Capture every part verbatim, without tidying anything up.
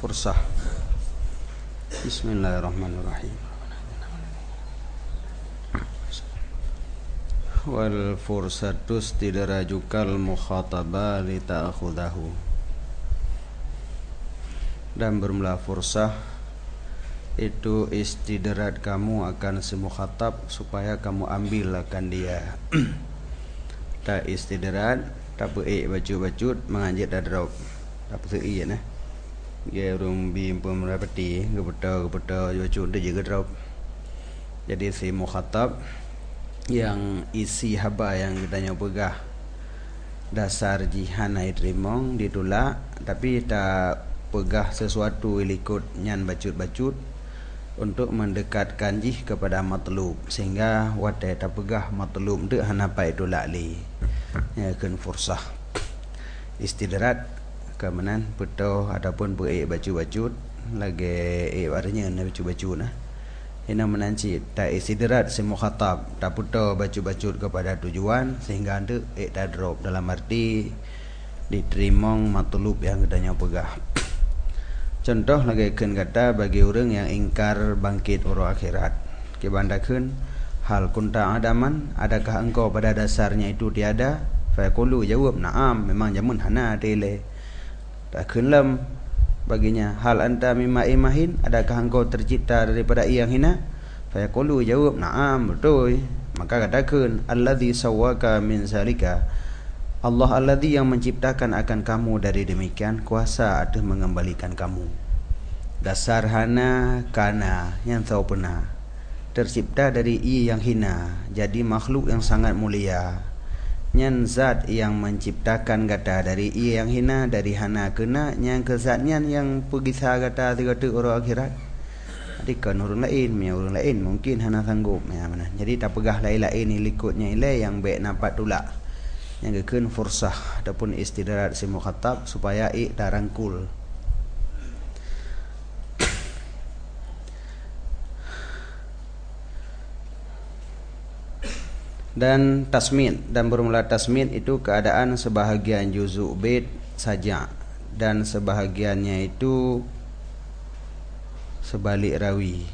fursah. Bismillahirrahmanirrahim. Wal fursatu istidrajukal mukhataba li ta'khudahu. Dan bermula fursah itu istidraj kamu akan si mukhatab supaya kamu ambil akan dia. Tak istidraj tak peik bacut-bacut menganjit dadrab. Tak peik nah. Dia urung bi pemrapati gepeta-gepeta bacut dia juga drop. Jadi si mukhatab yang isi haba yang kitanya pegah dasar jihan ai trimong ditolak tapi tak pegah sesuatu ilikut nyan bacut-bacut untuk mendekatkan jih kepada matlub sehingga wadai tak pegah matlub tu hanapai tolak li ya kun fursah istidrat kemenan beto ataupun beik bacut-bacut lagi eh artinya na bacut-bacut nah ina menanci tak istidrat si mukhatab tak putar bacut-bacut kepada tujuan sehingga anda eh tak drop dalam arti diterima matlub yang katanya pegah. Contoh lagi kun kata bagi orang yang ingkar bangkit orang akhirat kebandakan hal kunta adaman adakah engkau pada dasarnya itu tiada faqulu jawab na'am memang jamun hana tele tak kunlam baginya hal anta mimma imahin adakah engkau tercipta daripada yang hina faqulu jawab na'am betul maka katakan allazi sawwaka min zalika Allah alladzi yang menciptakan akan kamu dari demikian kuasa ada mengembalikan kamu. Dasar hana kana yang tahu pernah tercipta dari i yang hina jadi makhluk yang sangat mulia. Nyan zat yang menciptakan kata dari i yang hina dari hana kena yang kezatnya yang pergisah kata tiga-tiga orang akhirat. Jadi kan orang lain, mi orang lain mungkin hana sanggup ya mana. Jadi tak pegah lain-lain ilikutnya ilai yang baik nampak tolak. Yang kekun fursah ataupun istidrat si mukhatab supaya ik darangkul. Dan tasmid dan bermula tasmid itu keadaan sebahagian juzuk bait saja dan sebahagiannya itu sebalik rawi.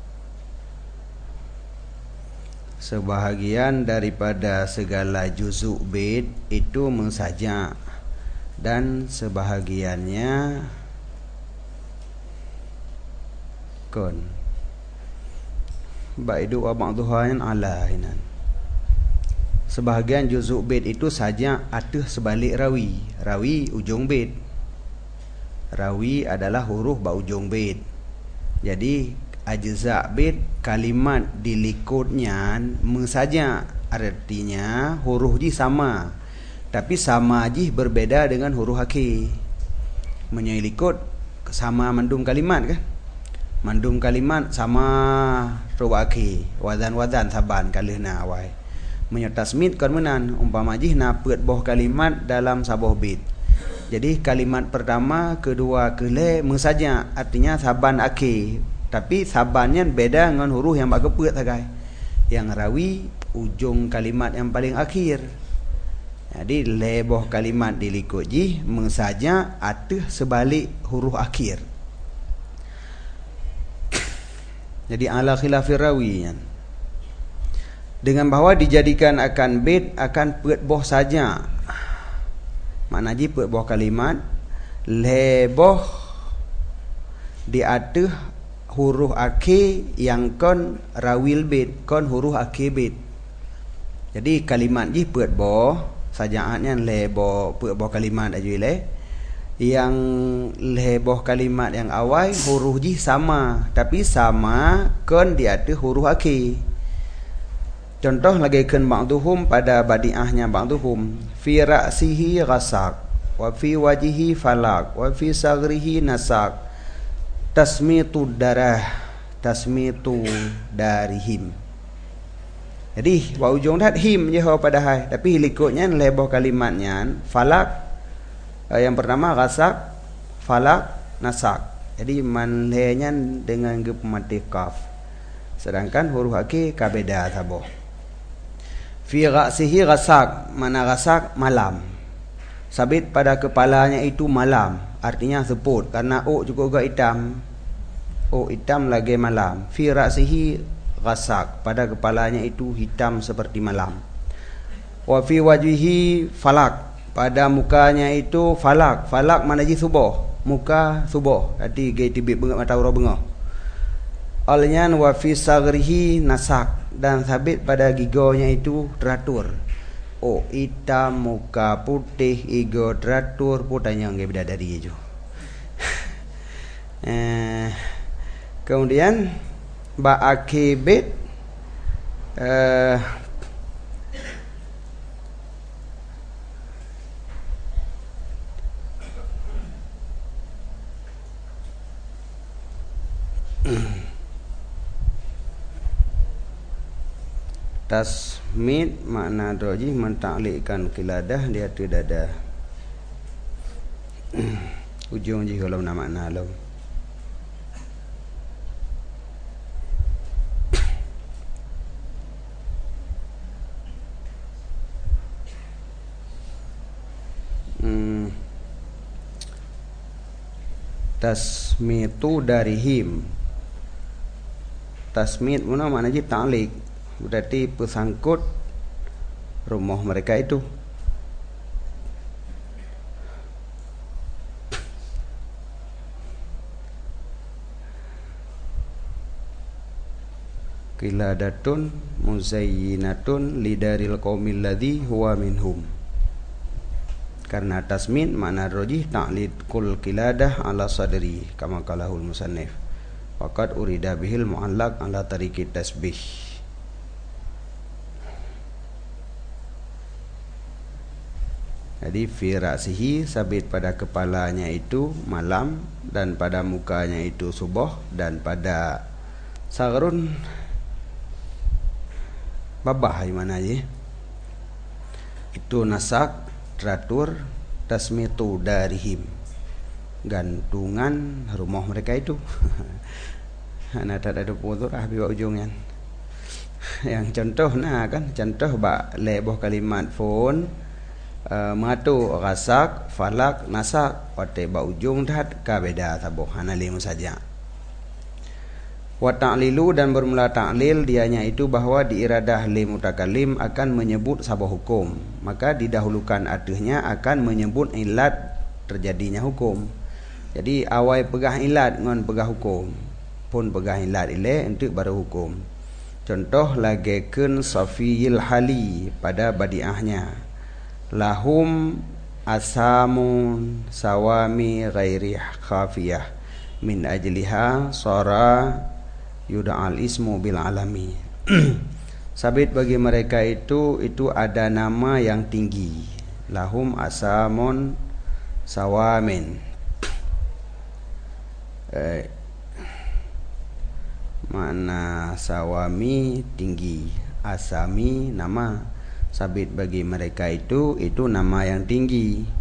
Sebahagian daripada segala juzuk bait itu mensajak dan sebahagiannya kon baidu wa ba'dhuhan ala inan. Sebahagian juzuk bait itu saja ada sebalik rawi. Rawi ujung bait. Rawi adalah huruf ba ujung bait. Jadi ajza bait kalimat dilikutnya mensaja artinya huruf ji sama tapi sama ji berbeda dengan huruf akhir menyelikut sama mandum kalimat kan mandum kalimat sama huruf akhir wazan-wazan saban kalihna awai menyetasmid kon menan umpama ji na peut boh kalimat dalam sabuh bait jadi kalimat pertama kedua kele mensaja artinya saban akhir tapi sabannya beda dengan huruf yang bak kepeut sagai. Yang rawi ujung kalimat yang paling akhir. Jadi leboh kalimat dilikut ji mensaja ateh sebalik huruf akhir. Jadi ala khilafir rawi dengan bahawa dijadikan akan bait akan peut boh saja. Makna ji peut boh kalimat leboh di ateh huruf akhir yang kon rawil bait kon huruf akhir bait. Jadi kalimat ji peut boh sajaannya leboh peut boh kalimat aja le. Yang leboh kalimat yang awal huruf ji sama tapi sama kon di atas huruf akhir. Contoh lagi kan ba'duhum pada badiahnya ba'duhum fi ra'sihi ghasak wa fi wajihi falak wa fi sagrihi nasak tasmitu darah tasmitu darihim. Jadi wa ujung dah him je pada hai tapi likutnya leboh kalimatnya falak yang pertama ghasak falak nasak. Jadi manlenya dengan gep mati kaf sedangkan huruf akhir kabeda saboh. Fi ra'sihi ghasak mana ghasak malam sabit pada kepalanya itu malam artinya sebut karena o juga agak hitam. O hitam lagi malam. Fi ra'sihi ghasak, pada kepalanya itu hitam seperti malam. Wa fi wajhihi falak, pada mukanya itu falak. Falak mana ji subuh, muka subuh. Jadi gay tibik bengak mata ura bengah. Alnyan wa fi sagrihi nasak, dan sabit pada gigonya itu teratur. Oh, hitam, muka putih, ego teratur, putanya enggak beda dari itu. eh, kemudian ba akibit eh, tasmid makna rajih mentaklikkan kiladah di hati dada. Ujung je kalau nama makna alam. Hmm. Tasmitu dari him. Tasmid mana makna je taklik, berarti pesangkut rumah mereka itu. Qiladatun muzayyinatun lidaril qaumil ladzi huwa minhum. Karena tasmin makna rajih ta'lid kul qiladah ala sadri kama qalahul musannif. Faqad urida bihil mu'allaq ala tariqit tasbih. Jadi fi ra'sihi, sabit pada kepalanya itu malam, dan pada mukanya itu subuh, dan pada sagrun babah mana aja itu nasak teratur. Tasmitu darihim, gantungan rumah mereka itu. Anak tak ada putus ah biwa ujungnya. Yang contoh nah kan, contoh ba leboh kalimat phone uh, matu rasak falak nasak wate ba ujung tat ka beda tabuh hanalim saja. Wa ta'lilu, dan bermula ta'lil dianya itu bahwa diiradah li mutakallim akan menyebut sebuah hukum, maka didahulukan adahnya akan menyebut ilat terjadinya hukum. Jadi awal pegah ilat ngon pegah hukum, pun pegah ilat ile untuk baru hukum. Contoh lagekeun safiyil hali pada badiahnya, lahum asamun sawami ghairi khafiyah min ajliha sara yuda'al ismu bil alami. Sabit bagi mereka itu itu ada nama yang tinggi. Lahum asamun sawamin. Eh, mana sawami tinggi, asami nama. Sabit bagi mereka itu itu nama yang tinggi.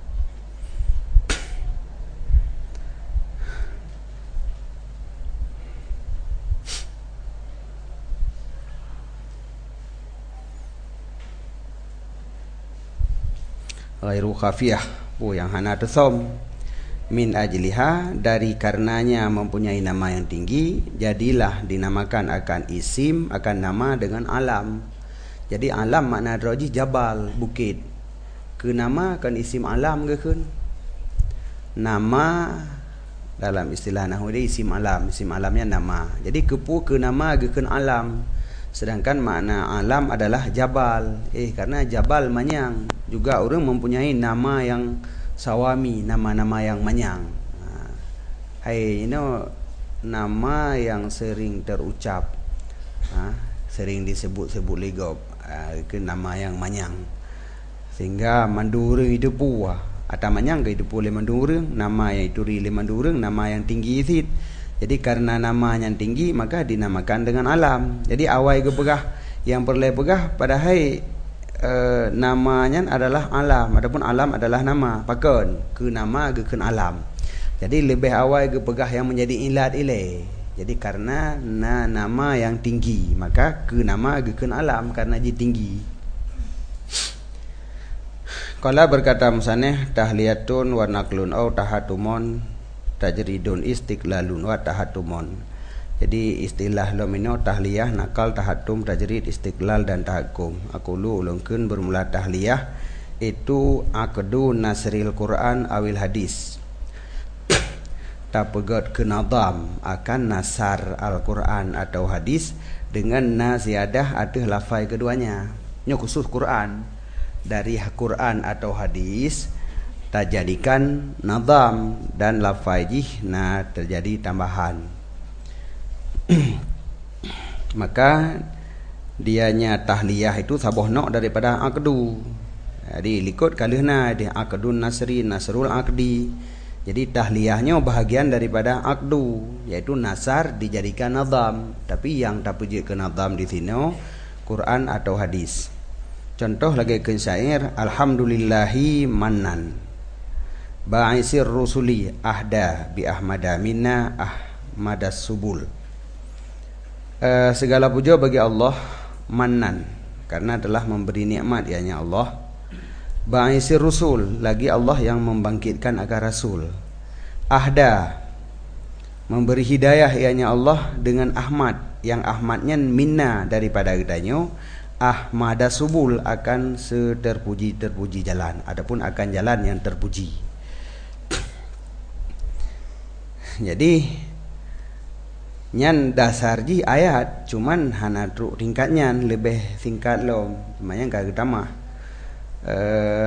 Ghairu khafiyah, oh yang hana tusom. Min ajliha, dari karenanya mempunyai nama yang tinggi, jadilah dinamakan akan isim, akan nama dengan alam. Jadi alam makna rajih jabal, bukit. Ke nama kan isim alam ke kan? Nama dalam istilah nahwu dia isim alam, isim alamnya nama. Jadi kepu ke nama ke kan alam. Sedangkan makna alam adalah jabal. Eh karena jabal manyang, juga orang mempunyai nama yang sawami, nama-nama yang manyang. Hai, ini nama yang sering terucap, ha, sering disebut-sebut ligop, ke nama yang manyang. Sehingga mandurung itu puah, atau manyang ke itu boleh mandurung, nama yang itu rile mandurung, nama yang tinggi itu. Jadi karena nama yang tinggi maka dinamakan dengan alam. Jadi awal ke pegah yang perlu pegah pada hai e, namanya adalah alam, adapun alam adalah nama. Pakon ke nama ke ken alam. Jadi lebih awal ke pegah yang menjadi ilat ile. Jadi karena na, nama yang tinggi maka ke nama ke ken alam karena dia tinggi. Qala berkata musaneh tahliyatun wa naqlun au tahatumon tajridun istiqlalun wa tahatumon. Jadi istilah lomino tahliyah, nakal, tahatum, tajrid, istiqlal dan tahakum. Aku lu ulungkeun bermula tahliyah itu aqdu nasril Quran awil hadis. Tapegat ke nadam akan nasar Al-Quran atau hadis dengan na ziyadah ada lafai keduanya. Ini khusus Quran. Dari Quran atau hadis terjadikan nadam dan lafai jih na terjadi tambahan. Maka dianya tahliyah itu sabohno daripada aqdu. Jadi likut kalihna di aqdun nasri nasrul aqdi. Jadi tahliyahnya bahagian daripada aqdu, yaitu nasar dijadikan nadam. Tapi yang terpuji ke nadam di sini Quran atau hadis. Contoh lagi ke syair alhamdulillahi mannan ba'isir rusuli ahda bi ahmada minna ahmadas subul. E, segala puja bagi Allah mannan, karena telah memberi nikmat ianya Allah. Ba'isir rusul, lagi Allah yang membangkitkan akan rasul. Ahda, memberi hidayah ianya Allah dengan Ahmad, yang Ahmadnya minna daripada kitanya. Ahmada subul, akan seterpuji-terpuji jalan, adapun akan jalan yang terpuji. Jadi nyan dasar ji ayat, cuman hana truk tingkatnya lebih singkat lo, namanya kagak tamah. Uh,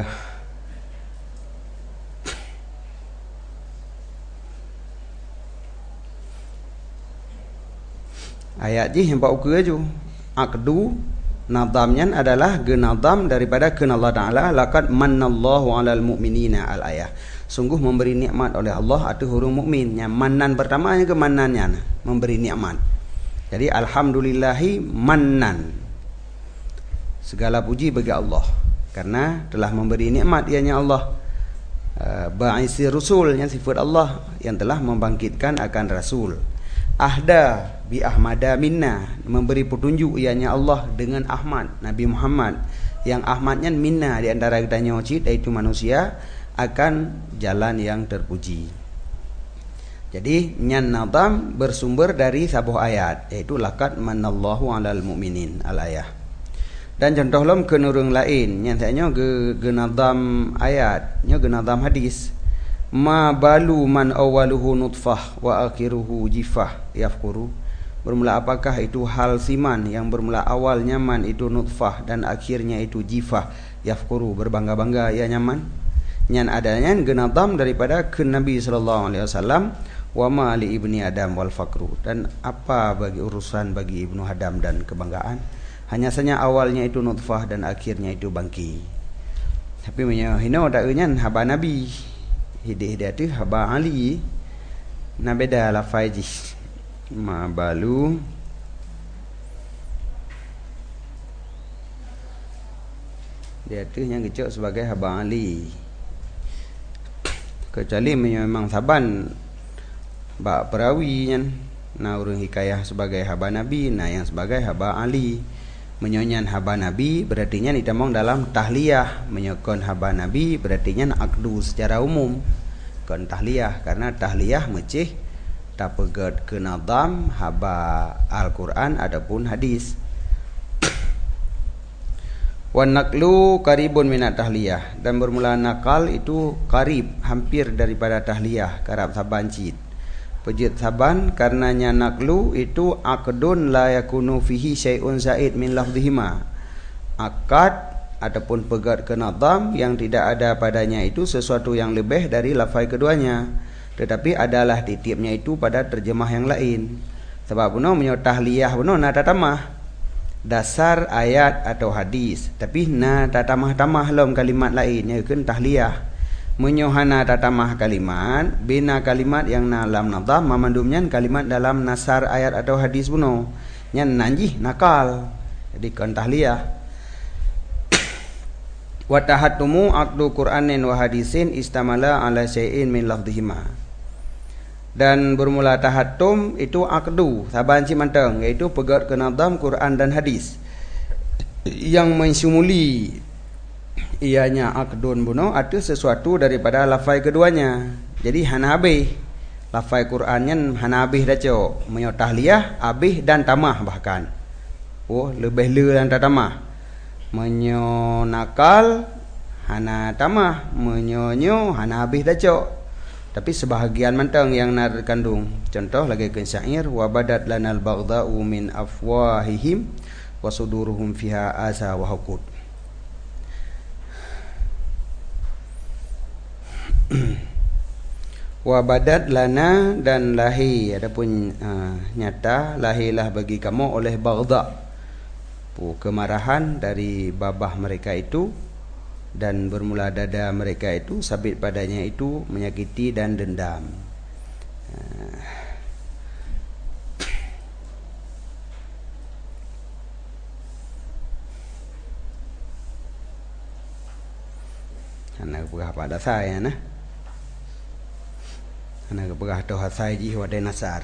ayat ji hempak ukur aja aqdu. Nadamnya adalah genadam daripada ken Allah Ta'ala. Laqad mannallahu alal mu'minina al ayah. Sungguh memberi nikmat oleh Allah atas orang mukmin. Yang mannan pertamanya ke mannannya, memberi nikmat. Jadi alhamdulillahi mannan, segala puji bagi Allah karena telah memberi nikmat ianya Allah. Ba'isi rusul, yang sifat Allah yang telah membangkitkan akan rasul. Ahda bi ahmada minna, memberi petunjuk ianya Allah dengan Ahmad Nabi Muhammad, yang Ahmadnya minna di antara kita nyocit, yaitu manusia, akan jalan yang terpuji. Jadi nyan nadam bersumber dari sebuah ayat, yaitu laqad manallahu alal mu'minin al ayah. Dan contoh lom ke nurung lain nyatanya ge genadam ayat nya genadam hadis. Ma balu man awaluhu nutfah wa akhiruhu jifah yafkuru. Bermula apakah itu hal siman yang bermula awalnya man itu nutfah dan akhirnya itu jifah yafkuru, berbangga-bangga ya nyaman. Nyan adanya genadam daripada ke Nabi sallallahu alaihi wasallam, wa ma li ibni adam wal fakru, dan apa bagi urusan bagi ibnu Adam dan kebanggaan. Hanya saja awalnya itu nutfah dan akhirnya itu bangki. Tapi punya hino tak nyan haba Nabi hidih dia tu haba Ali na beda lafai ji ma balu dia tu yang kecok sebagai haba Ali, kecuali memang saban bak perawi kan na urang hikayah sebagai haba Nabi, nah yang sebagai haba Ali. Menyonyan haba Nabi berartinya ditamong dalam tahliyah, menyokon haba Nabi berartinya akdu secara umum kon tahliyah, karena tahliyah mecih tapegat ke nadam haba Al-Quran adapun hadis. Wan naqlu qaribun minat tahliyah, dan bermula nakal itu qarib, hampir daripada tahliyah, karab saban cid pejit saban, karenanya naqlu itu aqdun la yakunu fihi syai'un zaid min lafdhihima, akad ataupun pegat ke nadam yang tidak ada padanya itu sesuatu yang lebih dari lafai keduanya, tetapi adalah titipnya itu pada terjemah yang lain. Sebab puno menyo tahliyah puno na tatamah dasar ayat atau hadis, tapi na tatamah-tamah lom kalimat lain nyakeun tahliyah. Menyohana tatamah kalimat bina kalimat yang dalam nadam mamandumnya kalimat dalam nasar ayat atau hadis puno nyan nanjih nakal, jadi kon tahliyah. Wa tahattumu aqdu Qur'anin wa hadisin istamala ala syai'in min lafdhihima, dan bermula tahattum itu aqdu saban cimanteng, yaitu pegat ke nadam Quran dan hadis yang mensumuli ianya aqdun buno ada sesuatu daripada lafai keduanya. Jadi hana habis lafai Qurannya hana habis dah cok menyo tahliyah habis dan tamah bahkan oh lebih le dan tamah menyo nakal hana tamah menyonyo hana habis dah cok. Tapi sebahagian mantang yang nar kandung. Contoh lagi ke syair wa badat lanal baghdha'u min afwahihim wa suduruhum fiha asa wa hukut. Wa badat lana dan lahi adapun uh, nyata lahilah bagi kamu oleh baghdha kemarahan dari babah mereka itu, dan bermula dada mereka itu sabit padanya itu menyakiti dan dendam. Anak pegah pada saya nah. Anak pegah doha saya ji wadai nasar.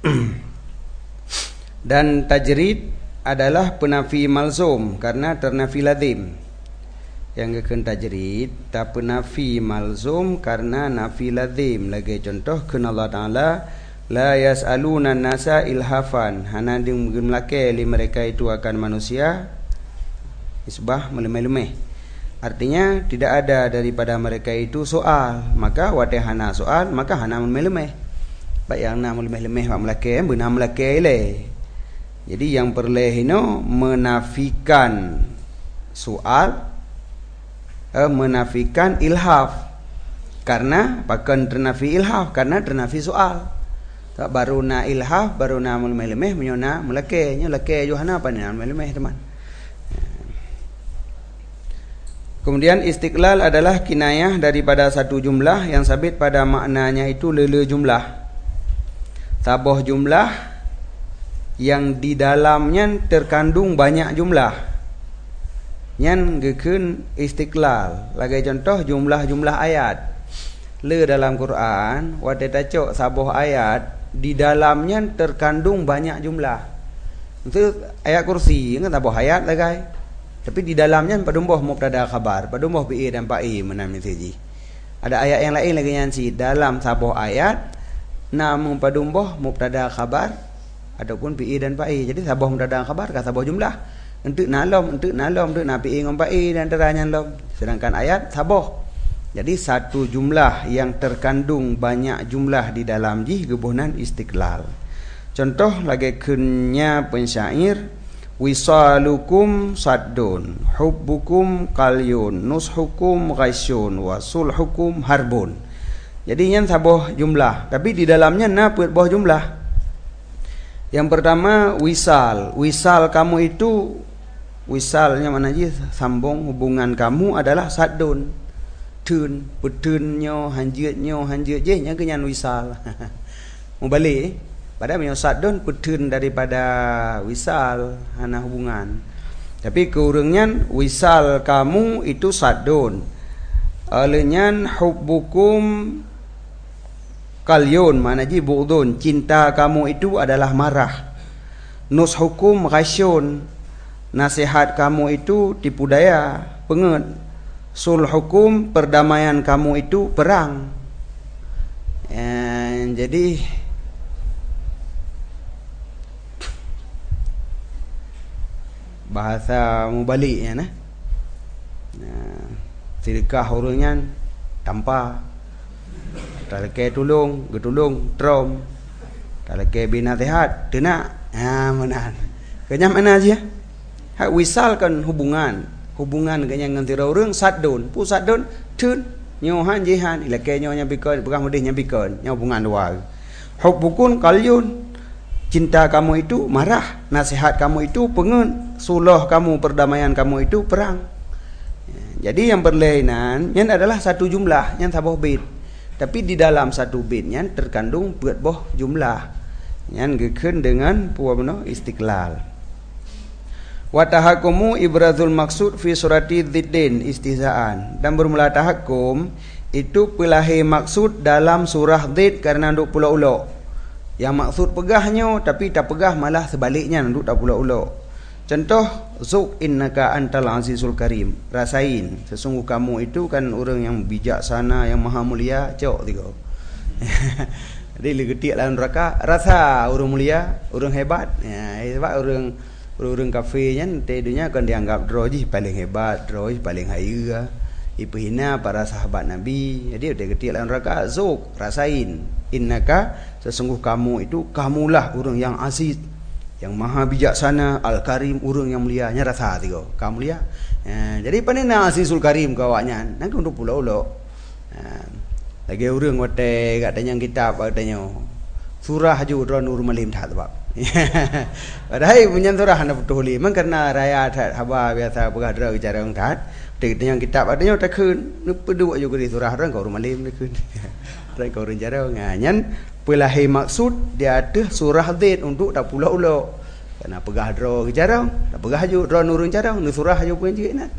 Dan tajrid adalah penafi malzum karena ternafi lazim. Yang akan tajrid tak penafi malzum karena nafi lazim. Lagi contoh kena Allah Ta'ala la yas'aluna nasa ilhafan, hana ding melake li mereka itu akan manusia isbah melemeh-lemeh. Artinya tidak ada daripada mereka itu soal, maka wadai hana soal maka hana melemeh-lemeh. Baik yang na melemeh-lemeh wak melake benar melake le. Jadi yang perlehino menafikan soal, eh, menafikan ilhaf karena pakan ternafi ilhaf karena ternafi soal. Tak baru na ilhaf baru na melemeh-lemeh menyona melake nya lake johana apa ni melemeh teman. Kemudian istiqlal adalah kinayah daripada satu jumlah yang sabit pada maknanya itu lele jumlah. Taboh jumlah yang di dalamnya terkandung banyak jumlah. Yang gekeun istiqlal. Lagi contoh jumlah-jumlah ayat. Le dalam Quran, wadai tacok saboh ayat di dalamnya terkandung banyak jumlah. Itu ayat kursi kan saboh ayat lagi. Tapi di dalamnya padumboh mubtada khabar, padumboh bi dan pai menam message. Ada ayat yang lain lagi yang si dalam saboh ayat namun padumboh mubtada khabar ataupun pi dan pai. Jadi saboh mubtada khabar ka saboh jumlah. Untuk nalom, untuk nalom, untuk napi ngom pai dan teranya lom. Sedangkan ayat saboh. Jadi satu jumlah yang terkandung banyak jumlah di dalam ji gebunan istiqlal. Contoh lagi kenya pensyair wisalukum saddun hubbukum qalyun nushukum ghasyun wasulhukum harbun. Jadi yang saboh jumlah, tapi di dalamnya na buah jumlah. Yang pertama wisal. Wisal kamu itu, wisalnya mana je sambung hubungan kamu adalah saddun. Tun, betun-nyo, hanjut-nyo, hanjut je nya kenyan wisal. Mau balik padahal menyo saddun betun daripada wisal hana hubungan. Tapi keurangnya wisal kamu itu saddun. Alenyan hubbukum kalyun mana ji bu'dun, cinta kamu itu adalah marah. Nushukum ghasyun, nasihat kamu itu tipu daya, penget. Sulhukum, perdamaian kamu itu perang. And jadi bahasa mubaliknya nah. Nah, silkah urangnya tanpa talake tulung, getulung, trom. Talake binasihat, tenak. Ha menan. Kenyam mana aja? Hak wisalkan hubungan. Hubungan kenyang ngantira urang saddun, pu saddun tun nyohan jihan ilake nyonya bikon, bukan mudihnya bikon, nya hubungan dua. Hubbukun qalyun. Cinta kamu itu marah, nasihat kamu itu pengen, suluh kamu, perdamaian kamu itu perang. Jadi yang berlainan yang adalah satu jumlah yang saboh bait. Tapi di dalam satu baitnya terkandung buat boh jumlah. Yang gekeun dengan puamno istiqlal. Wa tahakkumu ibrazul maksud fi surati dziddin istihzaan. Dan bermula tahakkum itu pelahi maksud dalam surah dzid karena nduk pulau-ulo. Yang maksud pegahnya tapi tak pegah malah sebaliknya nduk tak pulau-ulo. Contoh, Zuk innaka antal azizul karim. Rasain, sesungguh kamu itu kan orang yang bijaksana, yang maha mulia. Cok tiga. Jadi legetik lawan neraka, rasa orang mulia, orang hebat. Ya, sebab orang orang kafir nya tedunya kan dianggap droji paling hebat, droji paling haya. Ipu hina para sahabat Nabi. Jadi dia ketik lawan neraka, Zuk, rasain. Innaka, sesungguh kamu itu kamulah orang yang aziz, yang maha bijaksana, al-karim, urang yang mulia. Nya rasa tiga kamu mulia. Ha, jadi panena azizul karim kau awaknya nang untuk pulau-pulau. Ha, lagi urang wate katanya kitab katanya surah ju dron nur malim that bab. Padahal punya surah anda betul memang karena raya that haba biasa pegah dra bicara orang that. Dengan kitab adanya tak kun peduk juga di surah orang kau rumah malim tak kun. Orang kau rencana nganyan pelahi maksud dia ada surah zid untuk tak pulau-pulau. Karena pegah dra bicara, tak pegah ju dra nur bicara, nur surah ju pun juga nak.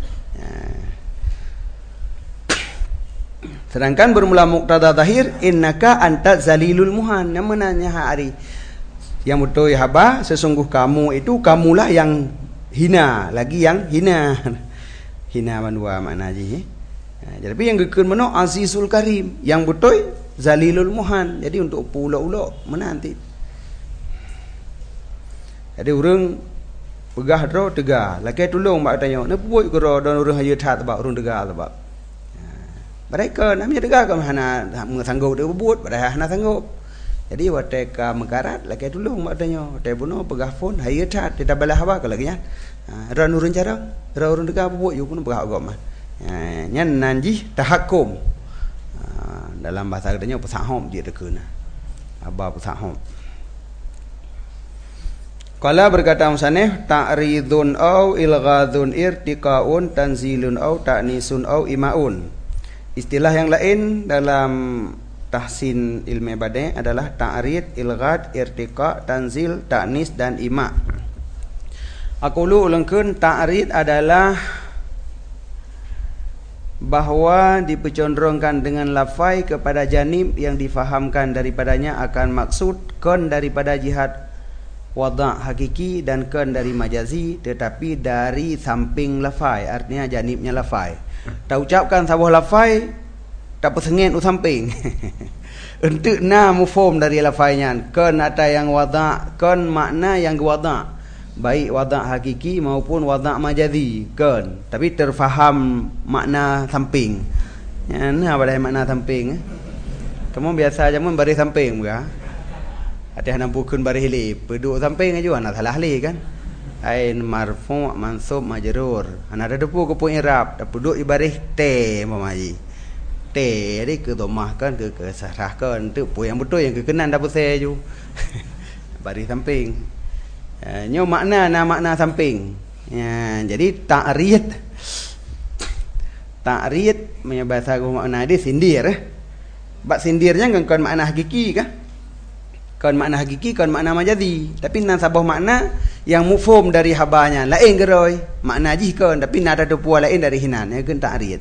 Sedangkan bermula muqtada zahir innaka anta zalilul muhan. Yang menanya hari yang betul ya haba, sesungguh kamu itu kamulah yang hina, lagi yang hina. Hina manwa makna ji. Ha, jadi yang gekun mano azizul karim, yang betul zalilul muhan. Jadi untuk pulau-pulau mana nanti. Jadi orang pegah dro tegah, laki tolong mak tanya, "Ne buat ke ro don orang hayu that ba orang tegah sebab." Mereka namanya tegah ke mana sanggup dia buat, pada hana sanggup. Jadi wateka mekarat laki tolong mak tanya, "Te buno pegah phone hayu that tidak balah apa ke lagi nya." Ra nurun cara, ra urun tegah buat you pun pegah agama. Ha, nyan nanji tahakum. Ha, dalam bahasa katanya pesahom dia dekuna. Aba pesahom. Qala berkata musanif ta'ridun au ilghadun irtiqaun tanzilun au ta'nisun au imaun. Istilah yang lain dalam tahsin ilmu badai adalah ta'rid, ilghad, irtiqa, tanzil, ta'nis dan ima. Aku lu ulangkeun ta'rid adalah bahawa dipercondongkan dengan lafai kepada janib yang difahamkan daripadanya akan maksud kon daripada jihad wada' hakiki dan kon dari majazi, tetapi dari samping lafai, artinya janibnya lafai. Tak ucapkan sebuah lafai tak persengit u samping. Untuk na mufhum dari lafainya, kon ada yang wada', kon makna yang wada', baik wada' hakiki maupun wada' majazi, kon tapi terfaham makna samping. Ya, nah pada makna samping. Eh? Kamu biasa jamun baris samping bukan? Ada yang bukan baris hilip, peduk samping aja anak salah li kan? Ain marfu' mansub majrur. Anak ada depu ke pun i'rab, dak peduk ibaris te mamaji. Te jadi ke domahkan ke ke sarahkan tu pu yang betul yang kekenan dak pasal ju. Baris samping. Uh, nyo makna na makna samping. Ya, jadi ta'rid. Ta'rid punya bahasa makna dia sindir eh. Bab sindirnya kan kon makna hakiki kah? Kon makna hakiki, kon makna majazi. Tapi nan sabah makna yang mufhum dari habanya lain geroi. Makna ji kon tapi nada depua lain dari hinan. Ya kan ta'rid.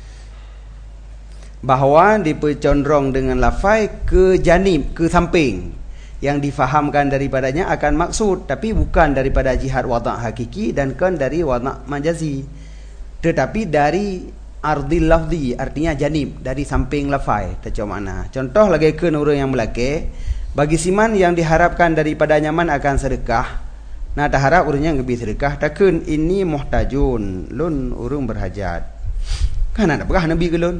Bahawa dipercondong dengan lafai ke janib, ke samping, yang difahamkan daripadanya akan maksud, tapi bukan daripada jihad wada' hakiki dan kan dari wada' majazi, tetapi dari ardil lafzi, artinya janib, dari samping lafai. Tacau makna. Contoh lagi ke orang yang melake, bagi siman yang diharapkan daripada nyaman akan sedekah, nah tak harap urangnya lebih sedekah, takun ini muhtajun, lun urung berhajat. Kan ada pegah Nabi ke lun?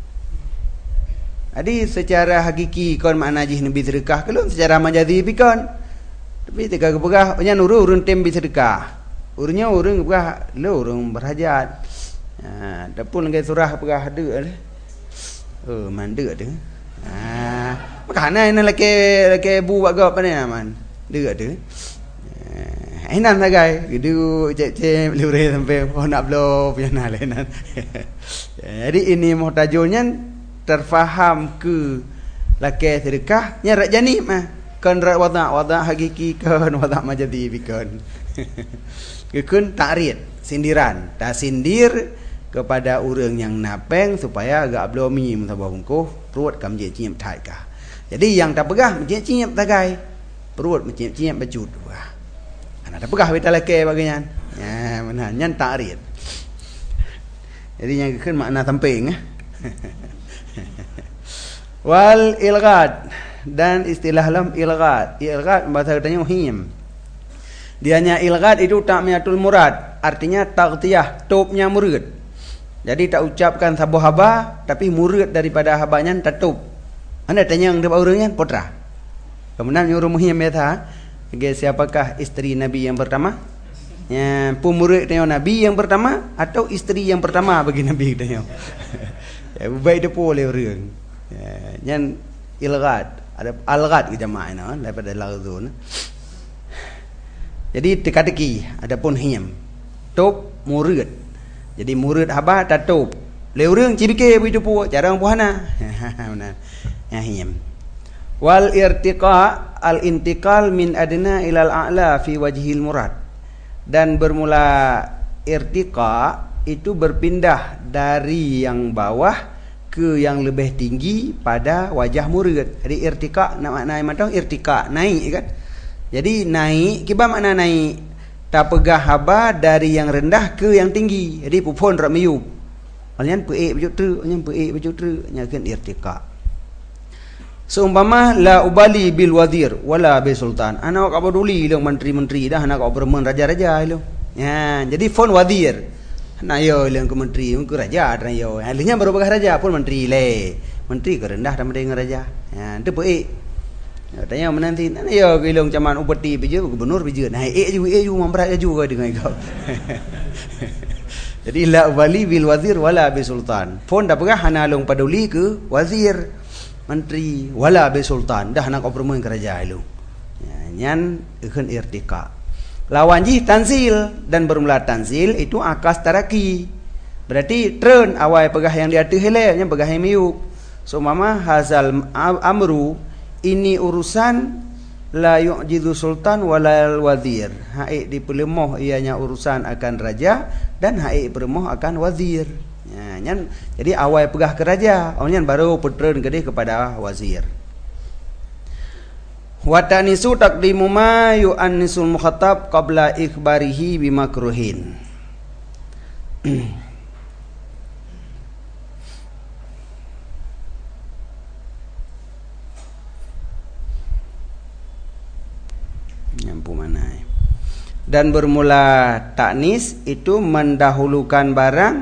Jadi secara hakiki kon makna jih nabi sedekah ke lun, secara majazi pikon. Tapi tika kepegah nya nuru urun tem bi sedekah. Urnya urun kepegah le urun berhajat. Ha dapun ngai surah pegah de le. Oh mandek de. Ha makana ina lake lake bu buat gap ni aman. De de. Ha inan sagai gitu cek-cek lure sampai oh nak blow punya nalenan. Jadi ini muhtajulnya terfaham ke laki sedekah nya rak janib mah kan rak wada' wada' hakiki kan wada' majazi bikon. Kekun ta'rid, sindiran, tak sindir kepada orang yang napeng supaya agak blomi musabah bungkuh perut kam je ciap thai ka. Jadi yang tak pegah ciap-ciap tagai perut ciap-ciap bajut wah. Ana ada pegah beta leke bagian. Ya, mana nyan ta'rid. Jadi yang kan makna tamping. Wal ilghad dan istilah lam ilghad. Ilghad bahasa katanya him. Dianya ilghad itu ta'miyatul murad, artinya taghtiyah, topnya murid. Jadi tak ucapkan sabuh haba tapi murid daripada habanya tak top. Anda tanya yang depan orangnya putra. Kemudian nyuruh muhim ya, siapakah istri Nabi yang pertama? Ya, pemurid tanya Nabi yang pertama atau istri yang pertama bagi Nabi tanya. Ya, baik dia boleh orang. Ya, yang ilghad, ada alghad ke jamaah daripada laghdun. Jadi teka-teki, adapun him. Top murid. Jadi murid haba tak top. Le orang cibike begitu pu, jarang puhana. Benar. Ya him. Wal irtiqa al intiqal min adna ilal a'la fi wajhil murad. Dan bermula irtiqa itu berpindah dari yang bawah ke yang lebih tinggi pada wajah murid. Jadi irtiqa nak makna macam irtiqa, naik kan? Jadi naik, kiba makna naik? Tak pegah haba dari yang rendah ke yang tinggi. Jadi pupun rak meyup. Alyan peik baju tu, alyan peik baju tu, nyakan irtiqa. Seumpama la ubali bil wazir wala bil sultan. Anak kau peduli lo menteri-menteri dah, anak kau bermen raja-raja lo. Ya, jadi fon wazir. Nak yo lo ke menteri, ke raja dah yo. Alihnya baru pegah raja pun menteri le. Menteri ke rendah dah dengan raja. Ya, tu peik. Tanya menanti, nak yo kilong caman upati biju, gubernur biju. Nah, eh ju eh ju mamrat ju kau dengan kau. Jadi la ubali bil wazir wala bil sultan. Pun dah pegah hana long peduli ke wazir, menteri wala bil sultan. Dah nak kau permen kerajaan lu. Ya, nyan ikun irtika. Lawan ji tanzil dan bermula tanzil itu akas taraki. Berarti turn awal pegah yang di atas hele, yang pegah yang miuk. So mama hazal amru ini urusan la yu'jizu sultan walal wazir. Haik diperlemoh ianya urusan akan raja dan haik berlemoh akan wazir. Ya, nyan, jadi awal pegah ke raja, onyan baru putren gede kepada wazir. Wa tanisu taqdimu ma yu'annisul mukhatab qabla ikhbarihi bimakruhin. Dan bermula taknis itu mendahulukan barang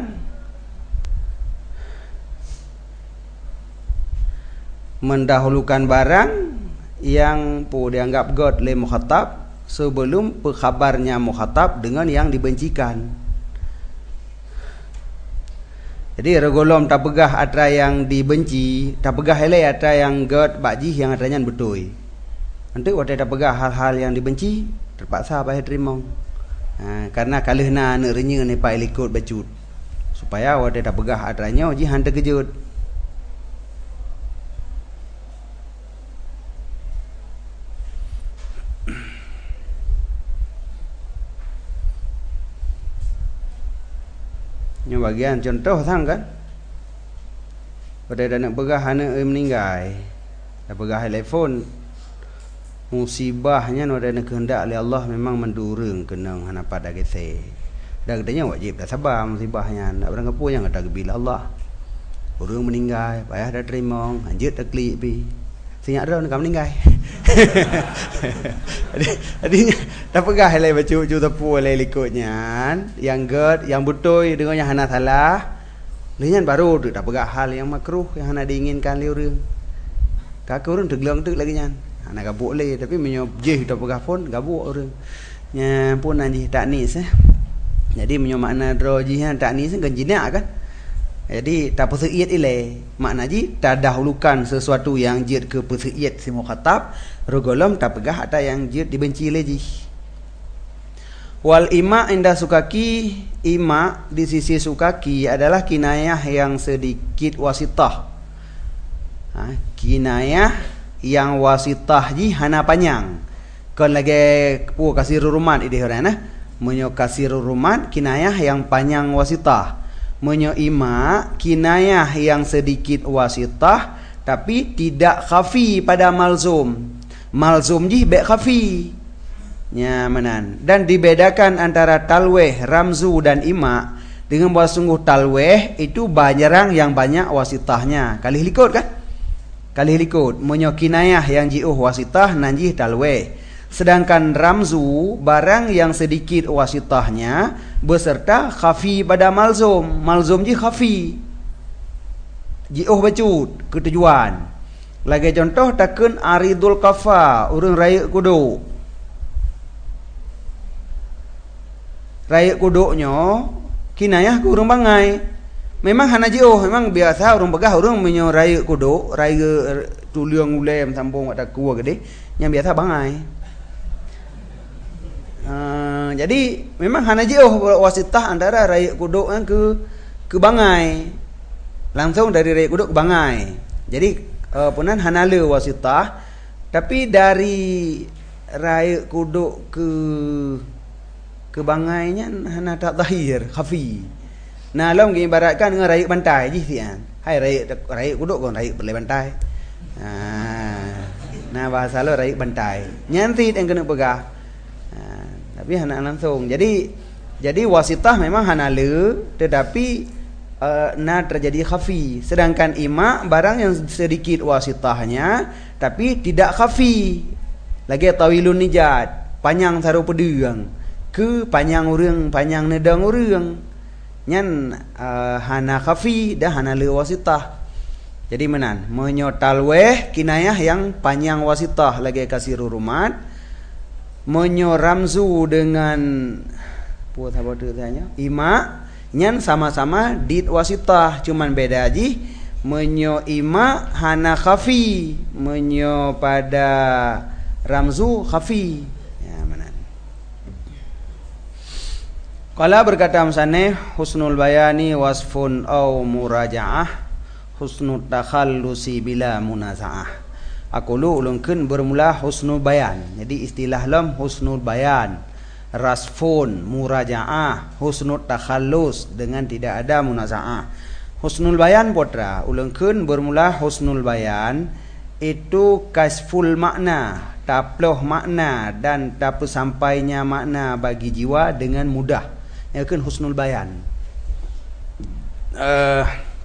mendahulukan barang yang pu dianggap god oleh mukhatab sebelum khabarnya mukhatab dengan yang dibencikan. Jadi regolom tak pegah atra yang dibenci, tak pegah hele atra yang god bakji yang atranya betul. Nanti waktu tak pegah hal-hal yang dibenci terpaksa bayar terima. Ha, karena kalau nak nak renya ni pai likut bacut supaya waktu tak pegah atranya ji han terkejut. Ini bagian contoh sang kan. Pada nak pegah anak meninggal, dah pegah telefon. Musibahnya no dan kehendak oleh Allah memang mendurung kenang hanapat dah kese. Dah katanya wajib dah sabar musibahnya. Nak barang apa yang kata bila Allah. Orang meninggal, payah dah terima, anjut dah klik pi. Sinyak dah nak meninggal. Jadi dah pegah lai bacu-bacu tepu lai likutnya. Yang ged, yang betul dengan yang hana salah. Lainnya baru tu dah pegah hal yang makruh yang hana diinginkan oleh orang. Kakak orang tergelang tu lagi nyan. Nak gabuk le tapi menyo jeh dah pegah pun gabuk orang. Nya pun anji taknis eh. Jadi menyo makna drojihan taknis kan jinak kan. Jadi tak persiat ile. Makna ji tak dahulukan sesuatu yang jid ke persiat si mukhatab, regolom tak pegah ada yang jid dibenci lagi. Wal ima inda sukaki, ima di sisi sukaki adalah kinayah yang sedikit wasitah. Ha, kinayah yang wasitah ji hana panjang. Kon lagi pu kasih rurumat ide orang nah. Menyo kasih rurumat kinayah yang panjang wasitah. Menyo ima kinayah yang sedikit wasitah tapi tidak khafi pada malzum. Malzum ji be khafi. Nyamanan. Dan dibedakan antara talweh, ramzu dan ima dengan bahwa sungguh talweh itu barang yang banyak wasitahnya. Kali likut kan? Kali likut. Menyo kinayah yang jiuh wasitah nanjih talweh. Sedangkan ramzu barang yang sedikit wasitahnya beserta khafi pada malzum. Malzum ji khafi. Jiuh bacut ketujuan. Lagi contoh takun aridul kafa, urang raya kuduk. Raya kuduknya kinayah ke urang bangai. Memang hana jiuh, memang biasa urang begah urang menyo raya kuduk, raya tuliang ulem sampung ada kuah gede, yang biasa bangai. Uh, jadi memang hana jiuh wasitah antara raya kuduk ke ke bangai. Langsung dari raya kuduk ke bangai. Jadi uh, punan hana le wasitah, tapi dari raya kuduk ke kebangainya hana tak zahir khafi. Nah long ibaratkan dengan raik bantai je sian. Hai raik raik kuduk kon raik belai bantai. Ha. Nah bahasa lo raik bantai. Nyanti yang kena pegah. Ha. Tapi hana langsung. Jadi jadi wasitah memang hana le tetapi uh, nah terjadi khafi. Sedangkan ima barang yang sedikit wasitahnya tapi tidak khafi. Lagi tawilun nijat, panjang saru pedang. Ke panjang urang, panjang nedang urang. Nyan uh, hana khafi dah hana le wasitah. Jadi menan menyo talweh kinayah yang panjang wasitah lagi kasih rurumat. Menyo ramzu dengan buat apa tu tanya? Ima nyan sama-sama dit wasitah, cuman beda aji. Menyo ima hana khafi, menyo pada ramzu khafi. Qala berkata amsane husnul bayani wasfun au muraja'ah husnul takhallusi bila munaza'ah. Aku lu ulungkeun bermula husnul bayan. Jadi istilah lam husnul bayan, rasfun, muraja'ah, husnul takhallus dengan tidak ada munaza'ah. Husnul bayan potra ulungkeun bermula husnul bayan itu kasful makna, taploh makna dan tapu sampainya makna bagi jiwa dengan mudah. Yang kan husnul bayan. Uh,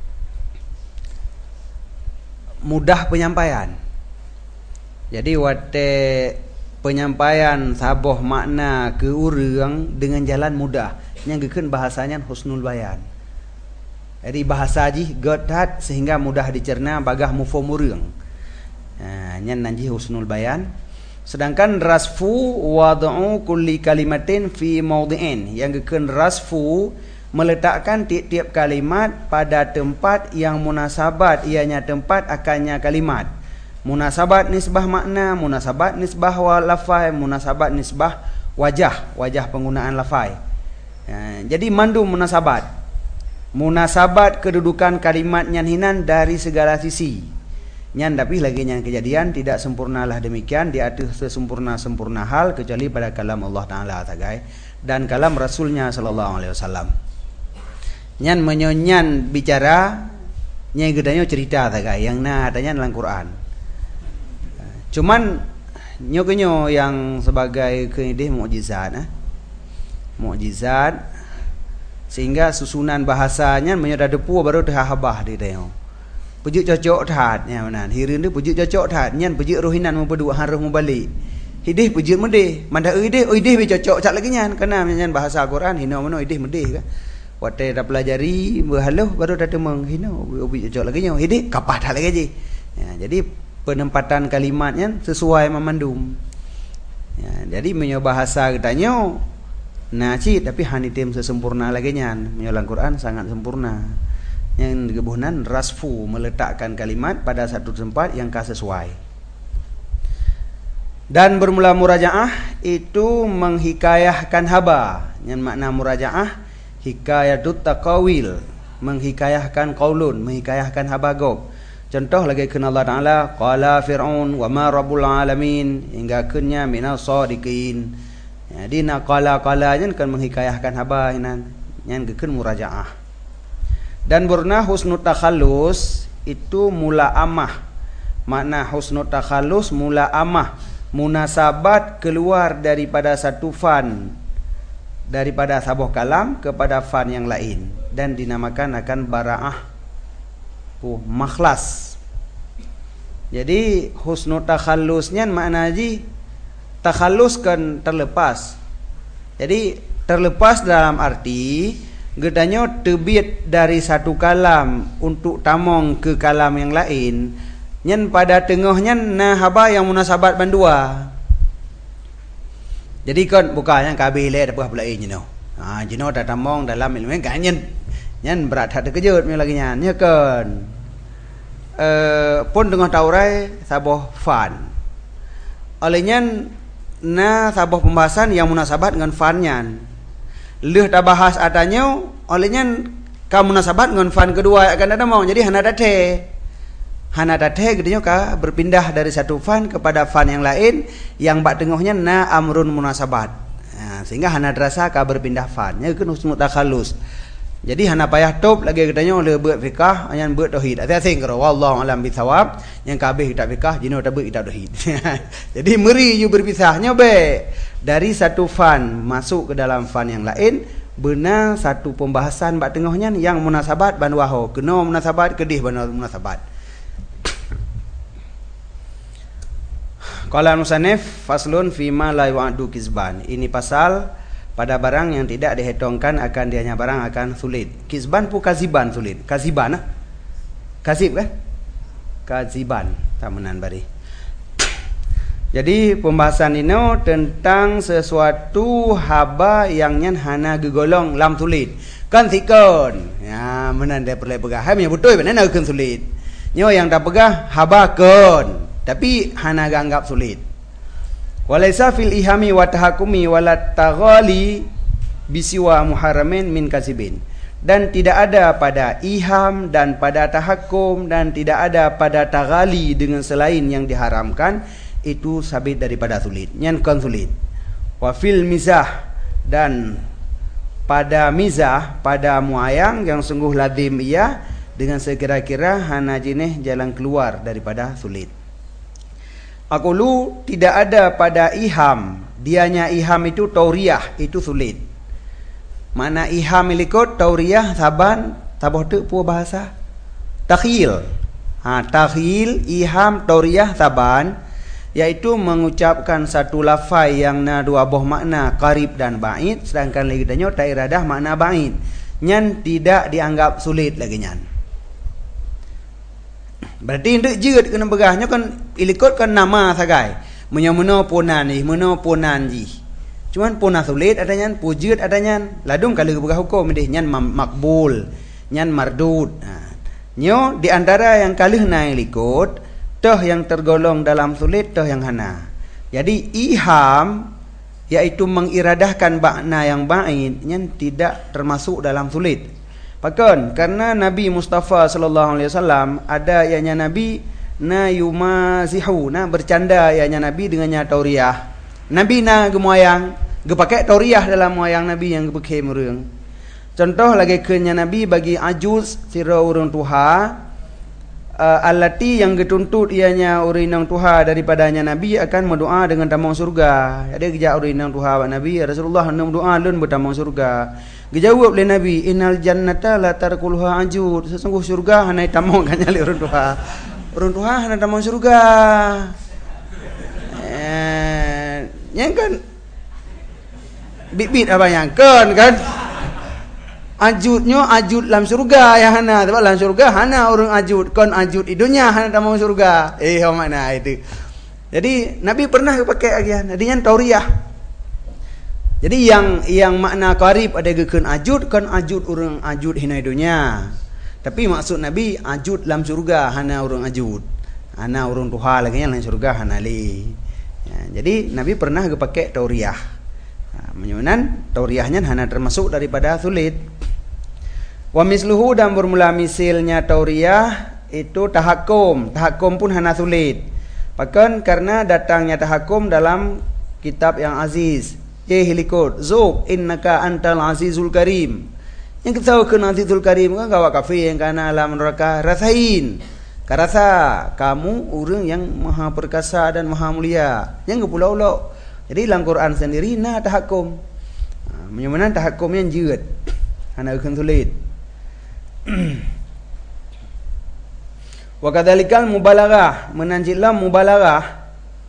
mudah penyampaian. Jadi wate penyampaian saboh makna ke urang dengan jalan mudah. Yang gekeun bahasanya husnul bayan. Jadi bahasa ji godat sehingga mudah dicerna bagah mufhum urang. Nah, nyan nanji husnul bayan. Sedangkan rasfu wad'u kulli kalimatin fi mawdi'in. Yang gekeun rasfu meletakkan tiap-tiap kalimat pada tempat yang munasabat ianya tempat akannya kalimat. Munasabat nisbah makna, munasabat nisbah lafai, munasabat nisbah wajah, wajah penggunaan lafai. Ya, jadi mandu munasabat. Munasabat kedudukan kalimat nyanhinan dari segala sisi. Nyan tapi lagi yang kejadian tidak sempurnalah demikian, dia ada sesempurna-sempurna hal kecuali pada kalam Allah Ta'ala tagai dan kalam Rasulnya Sallallahu Alaihi Wasallam. Nyan menyonyan bicara nyai gedanya cerita tagai yang na adanya dalam Quran. Cuman nyokenyo yang sebagai keidih mukjizat, eh? Mukjizat sehingga susunan bahasanya menyoda depu baru terhabah di tengok. Pujuk cocok tat nya manan hireun dia pujuk cocok tat nyan pujuk rohinan mu berdua harus mu balik hidih pujuk medeh manda idih idih be cocok cak lagi nyan kana nyan bahasa Quran hino mano idih medeh ka wate dah pelajari berhaluh baru dah temeng hino ubi cocok lagi nyo hidih kapah dah lagi je ya, jadi penempatan kalimatnya sesuai memandum ya, jadi menyo bahasa katanya naci tapi hanitim sesempurna lagi nyan menyo Quran sangat sempurna. Yang kebunan rasfu meletakkan kalimat pada satu tempat yang sesuai. Dan bermula murajaah itu menghikayahkan haba. Yang makna murajaah hikayatut taqawil, menghikayahkan qaulun, menghikayahkan habagob. Contoh lagi kena Allah Ta'ala qala fir'aun wa ma rabbul alamin hingga akhirnya minas sadiqin. Jadi nak qala-qala nya kan menghikayahkan haba inan. Yang gekeun murajaah. Dan berna husnul takhallus itu mula amah. Makna husnul takhallus mula amah. munasabat keluar daripada satu fan, daripada sabuh kalam kepada fan yang lain, dan dinamakan akan bara'ah uh, makhlas. Jadi husnul takhallusnya makna ji takhallus kan terlepas. Jadi terlepas dalam arti gedanya terbit dari satu kalam untuk tamong ke kalam yang lain. Nyen pada tengahnya nah haba yang munasabat bandua. Jadi kan buka yang kabeh le apa pula ini no. Ha jino dah tamong dalam ilmu kan nyen nyen berat hati kejut me lagi nyan nya kan. Eh pun tengah taurai saboh fan. Olehnya na saboh pembahasan yang munasabat dengan fan nyan. Leuh ta bahas adanya olehnya kamu munasabat dengan fan kedua akan ada mau jadi hana date. Hana date gedenya ka berpindah dari satu fan kepada fan yang lain yang bak tengahnya na amrun munasabat. Nah, sehingga hana terasa ka berpindah fan. Nya keun husnul takhallus. Jadi hana payah top lagi gedenya oleh buat fikah ayan buat tauhid. Ada sing karo wallahu alam bisawab yang kabeh kitab fikah jino ta buat kitab tauhid. Jadi meri you berpisahnya be dari satu fan masuk ke dalam fan yang lain benar satu pembahasan bak tengahnya yang munasabat ban waho kena munasabat kedih ban munasabat. Qala musannif faslun fima la yu'adu kizban. Ini pasal pada barang yang tidak dihitungkan akan dianya barang akan sulit. Kizban pu kaziban sulit. Kaziban ah. Kazib kan? Kaziban tamenan bari. Jadi pembahasan ini tentang sesuatu haba yang nyan hana gegolong lam sulit. Kan sikon. Ya menan dia perlu pegah. Hai punya betul benar nak sulit. Nyo yang dah pegah haba kon. Tapi hana ganggap sulit. Walaysa fil ihami wa tahakumi wala taghali bisiwa muharramin min kasibin. Dan tidak ada pada iham dan pada tahakum dan tidak ada pada taghali dengan selain yang diharamkan itu sabit daripada sulit. Nyan kon sulit. Wa fil mizah dan pada mizah pada muayang yang sungguh lazim ia dengan sekira-kira hana jineh jalan keluar daripada sulit. Aqulu tidak ada pada iham. Dianya iham itu tauriyah, itu sulit. Mana iham ilikut tauriyah saban taboh tu pu bahasa takhil. Ha takhil iham tauriyah saban yaitu mengucapkan satu lafaz yang na dua buah makna qarib dan ba'id, sedangkan lagi tanya ta iradah makna ba'id. Nyan tidak dianggap sulit lagi nyan. Berarti ndak jeut kena begahnya kan ilikut kan nama sagai. Menyamuna punan ni, mena punan ji. Cuman punah sulit adanya, pujeut adanya. Ladung kalau begah hukum deh nyan makbul, nyan mardud. Nah, nyo di antara yang kalih na ilikut, toh yang tergolong dalam sulit, toh yang hana. Jadi iham yaitu mengiradahkan makna yang ba'id nyan tidak termasuk dalam sulit. Pakon karena Nabi Mustafa sallallahu alaihi wasallam ada ianya Nabi na yumazihu na bercanda ianya Nabi dengannya tauriyah. Nabi na gemoyang ge pakai tauriyah dalam moyang Nabi yang pakai mereung. Contoh lagi kenya Nabi bagi ajuz sira urang tuha uh, alati yang getuntut ianya urinang tuha daripadanya Nabi akan berdoa dengan tamang surga. Ada geja urinang tuha Nabi Rasulullah hendak berdoa lun bertamang surga. Dijawab oleh Nabi, innal jannata la tarkuluha ajud. Sesungguh surga hana tamong kan nyali urun tuha. Urun tuha hana tamong surga. Eh, yang kan bit-bit apa yang kan kan? Ajudnya ajud dalam surga ya hana. Sebab dalam surga hana urun ajud, kon ajud di dunia hana tamong surga. Eh, apa makna itu? Jadi Nabi pernah pakai agian. Adanya tauriyah. Jadi yang yang makna qarib ada gekeun ajud kan ajud urang ajud hina dunia. Tapi maksud Nabi ajud dalam surga hana urang ajud. Hana urang tuha lagi yang lain surga hana li. Ya, jadi Nabi pernah pakai tauriyah. Nah, menyunan tauriyahnya hana termasuk daripada sulit. Wa misluhu dan bermula misilnya tauriyah itu tahakum. Tahakum pun hana sulit. Bahkan karena datangnya tahakum dalam kitab yang aziz. Eh hilikut zuk innaka antal azizul karim. Yang kita tahu kena azizul karim kan gawak kafir yang kana alam neraka rasain. Karasa kamu orang yang maha perkasa dan maha mulia. Yang kepulau-pulau. Jadi dalam Quran sendiri na tahakum. Ha, menyamanan tahakum yang jeut. Hana akan sulit. Wa kadzalikal mubalaghah, menanjilah mubalaghah.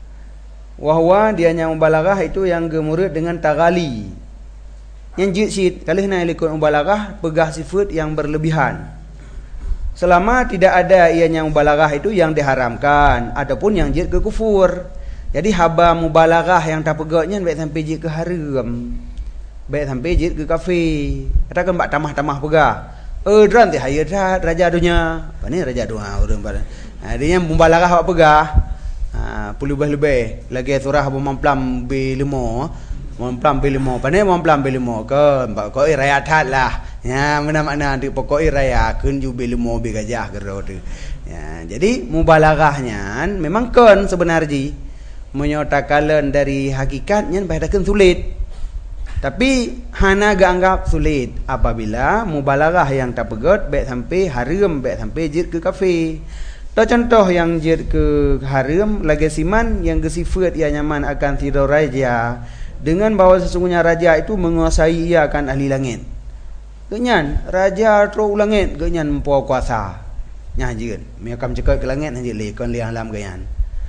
Wahwa dianya mubalaghah itu yang gemurut dengan tagali. Yang jeut sit kalih na ikut mubalaghah pegah sifat yang berlebihan. Selama tidak ada ianya mubalaghah itu yang diharamkan ataupun yang jid ke kufur. Jadi haba mubalaghah yang tak pegaknya baik sampai jid ke haram. Baik sampai jid ke kafir. Katakan bak tamah-tamah pegah. Eh dran ti hayat rat raja dunia. Apa ni raja dunia orang pada. Ha dia yang mubalaghah bak pegah. Ha puluh lebih lagi surah mamplam b lima. Mamplam b lima. Apa ni mamplam b lima ke bak koi raya tat lah. Ya, mana-mana di pokok raya kun ju bil mo bi gajah gero tu. Ya, jadi mubalaghahnya memang kan sebenarnya menyatakan dari hakikatnya bahkan sulit. Tapi hana gak anggap sulit apabila mubalaghah yang tak pegat baik sampai haram baik sampai jid ke kafir. Dah contoh yang jid ke haram lagi siman yang gesifat ia nyaman akan tidur raja dengan bahawa sesungguhnya raja itu menguasai ia akan ahli langit. Genyan raja tro langit genyan mempuau kuasa nya jeun meakam cekat ke langit hanje le kon liang alam genyan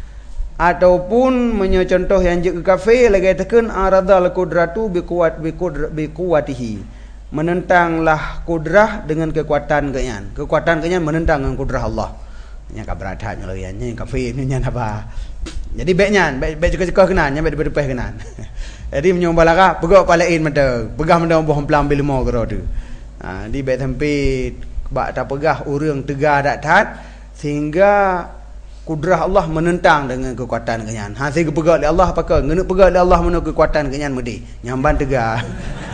ataupun menyo contoh yang je ke kafe lagi tekan aradal qudratu bi quwat bi qudr bi quwatihi menentanglah kudrah dengan kekuatan genyan kekuatan genyan menentang dengan kudrah Allah nya kabratan lagi nya kafe ni nya apa jadi baiknya baik baik cekat kenan nya baik depan kenan jadi menyombalaka pegak palain mata pegah menda boh pelam bil mo gero tu. Ha, di baik sampai bak tak pegah orang tegar dak tat sehingga kudrah Allah menentang dengan kekuatan kenyan. Ha sehingga pegak oleh Allah apakah ngene pegak oleh Allah mana kekuatan kenyan mudi nyamban tegar.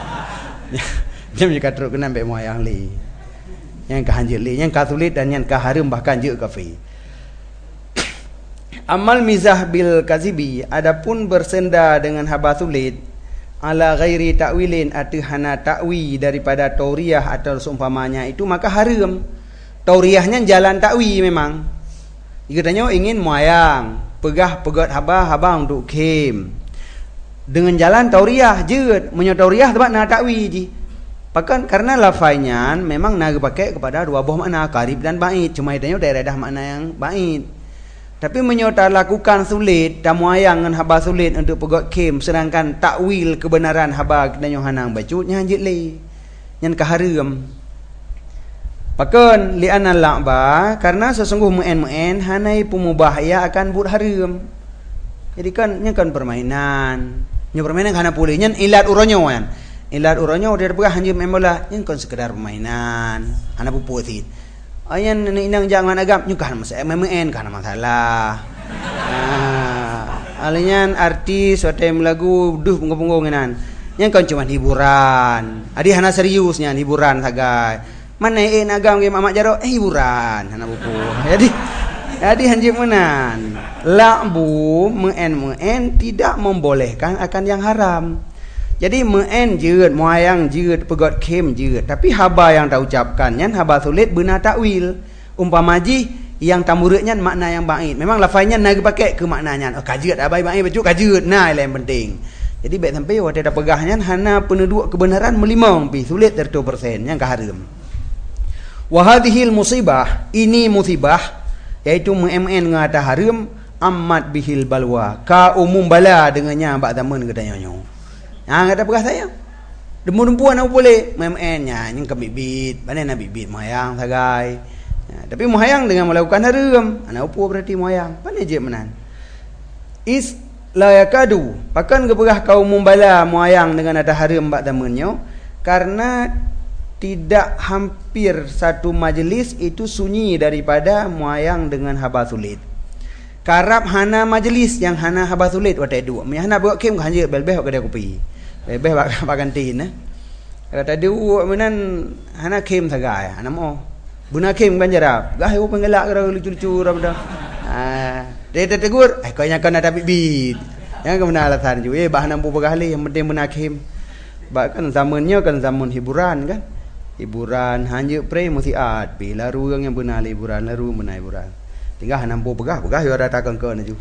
Jam jika teruk kenan baik moyang li. Yang kahanjil li, yang kasulit dan yang kaharim bahkan je kafi. Amal mizah bil kazibi adapun bersenda dengan haba sulit ala ghairi ta'wilin atau hana ta'wi daripada tauriyah atau seumpamanya itu maka haram. Tauriyahnya jalan ta'wi memang. Jika tanya ingin moyang, pegah pegat haba haba untuk kem. Dengan jalan tauriyah jeut, menyo tauriyah sebab na ta'wi ji. Bahkan karena lafaznya memang nak pakai kepada dua buah makna qarib dan ba'id. Cuma tanya daerah makna yang ba'id. Tapi menyota lakukan sulit dan moyang dengan haba sulit untuk pegot kem sedangkan takwil kebenaran haba dan yohanang bacutnya hanjit li yang kaharam pakon li anna la'ba karena sesungguh muen-muen hanai pemubah ia akan but haram. Jadi kan nya kan permainan nya permainan kana pulih nya ilat uronyo kan ilat uronyo dia pegah hanjit memola nya kan sekedar permainan hana puputin. Ayan inang jangan agam nyukah masa M M N kana masalah. Ah, alinyan artis watem lagu duh punggung-punggung ngenan. Yang kan cuma hiburan. Adi hana seriusnya hiburan sagai. Mana en agam ge mamak jaro eh hiburan hana buku. Jadi jadi hanjim menan. La'bu men-men tidak membolehkan akan yang haram. Jadi meen jeut moyang jeut pegot kem jeut tapi haba yang tak ucapkannya haba sulit benar takwil umpama ji yang tamureutnya makna yang ba'id memang lafaznya nak pakai ke maknanya oh kajeut abai ba'id baju kajeut nah yang penting jadi baik sampai waktu ada pegahnya hana penduduk kebenaran melimang pi sulit seratus persen yang kaharam wa hadhil musibah ini musibah iaitu men ngata haram amat bihil balwa ka umum bala dengannya bak zaman katanya nyo. Ah kata pegah saya. Demu-dempuan apa boleh? M-nya yang kebibit. Mana nak bibit moyang sagai. Ya, tapi moyang dengan melakukan haram. Anak apa berarti moyang? Mana je menan? Is la yakadu. Pakan kepegah kaum mumbala moyang dengan ada haram bak zamannya karena tidak hampir satu majlis itu sunyi daripada moyang dengan haba sulit. Karab hana majlis yang hana haba sulit watai dua. Yang hana buat kem hanya bel-bel kedai kopi. Bebeh bak bak kantin eh. Kata dia uak menan hana kem sagai. Hana mo. Buna kem banjarap. Gah yo penggelak kira lucu-lucu dah. Ah, dia tegur, eh kau yang kau nak bibit. Yang kau mana alasan ju. Eh bah nampu pegahli yang penting buna kem. Bahkan zamannya kan zaman hiburan kan. Hiburan hanya pre mesti ad. Bila ruang yang benar hiburan laru benar hiburan. tinggal nampu pegah pegah yo ada takkan ke naju.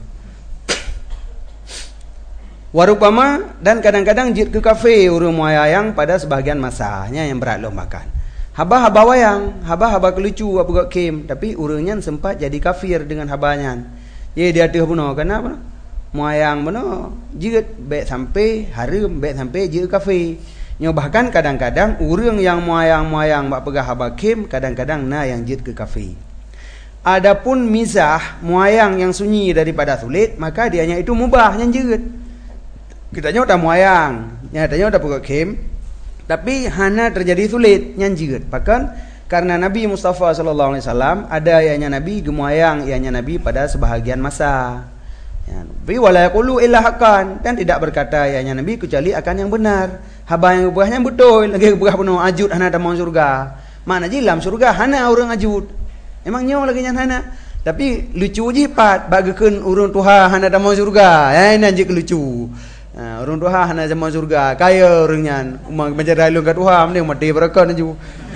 Warupama dan kadang-kadang jit ke kafe urang moyang pada sebahagian masanya yang berat lo makan. Haba-haba wayang, haba-haba kelucu apa gak kem, tapi urangnya sempat jadi kafir dengan habanya. Ye dia tuh puno kenapa? Moyang puno jit baik sampai harum, baik sampai jit kafe. Nyo bahkan kadang-kadang urang yang moyang-moyang bak pegah haba kem, kadang-kadang na yang jit ke kafe. Adapun mizah moyang yang sunyi daripada sulit, maka dianya itu mubah yang jit. Kitanya udah moyang, nyatanya udah pegak kem, tapi hana terjadi sulit nyanjir. Bahkan karena Nabi Mustafa sallallahu alaihi wasallam ada ianya Nabi gemoyang ianya Nabi pada sebahagian masa. Ya, bi wala yaqulu illa haqqan, dan tidak berkata ianya Nabi kecuali akan yang benar. Haba yang buahnya betul, lagi buah penuh ajud hana ada mau surga. Mana jilam surga hana orang ajud. Emang nyawa lagi yang hana. Tapi lucu jipat bagakeun urang tuha hana ada mau surga. Ya ini anjing lucu. Uh, orang Tuhan hanya zaman surga kaya orangnya umang menjadi lalu kat Tuhan mending mati beraka naju.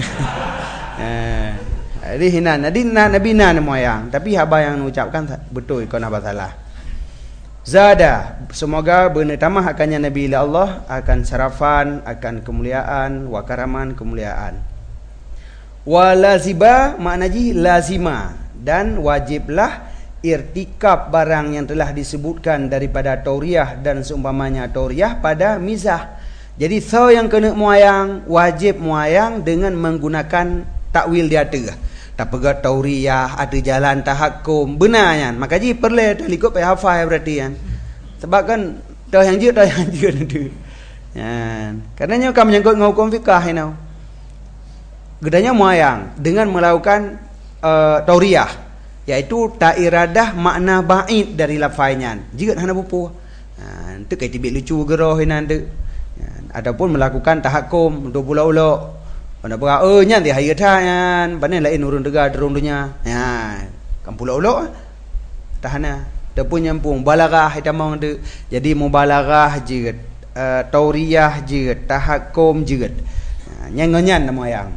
Eh jadi hinan jadi nabi nan moyang tapi haba yang mengucapkan betul kau nak salah. Zada semoga benar tamah akannya Nabi Allah akan syarafan akan kemuliaan wa karaman kemuliaan. Wa laziba maknaji lazima dan wajiblah irtikab barang yang telah disebutkan daripada tauriyah dan seumpamanya tauriyah pada mizah. Jadi so yang kena moyang wajib moyang dengan menggunakan takwil dia tu. Tak pegat tauriyah ada jalan tahakkum benarnya. Maka ji perlu dah ikut pai hafal berarti kan. Sebab kan dah yang je dah yang je tu. Kan. Karenanya kami menyangkut dengan hukum fikah ini. Gedanya moyang dengan melakukan uh, tauriyah, yaitu tak iradah makna ba'id dari lafaznya. Jika hana bupu. Ha tu kai tibik lucu geroh hinan tu. Ataupun melakukan tahakkum untuk pula-ulo. Pada berah oh nya dia hari tahan, pandai lain urun tegar derung dunia. Ha, kan pula-ulo tahana. Dia pun nyampung balarah hitamang tu. Jadi mubalarah jeut, uh, tauriyah jeut, tahakkum jeut. Ha, nyangonyan nama yang.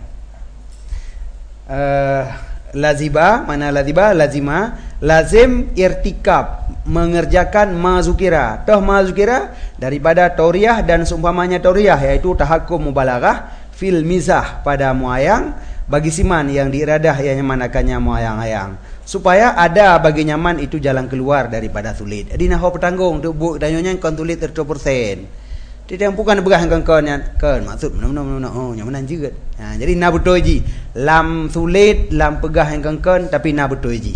Uh, Laziba, mana laziba? Lazima, lazim irtikab, mengerjakan mazukira. Toh mazukira daripada tauriyah dan seumpamanya tauriyah, yaitu tahakkum mubalarah fil mizah pada muayang bagi siman yang diiradah yang manakannya muayang-ayang. Supaya ada bagi nyaman itu jalan keluar daripada sulit. Jadi nahu petanggung tu bu danyonya kon sulit seratus persen. Tidak bukan berah kan kan kan maksud mana-mana oh yang mana juga. Ha, jadi na betul ji. Lam sulit lam pegah yang kan kan tapi na betul ji.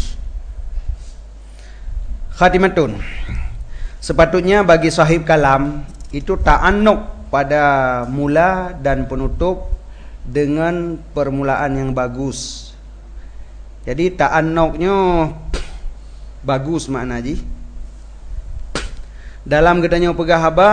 Khatimatun. Sepatutnya bagi sahib kalam itu ta'annuq pada mula dan penutup dengan permulaan yang bagus. Jadi ta'annuqnya bagus makna ji. Dalam gedanya pegah haba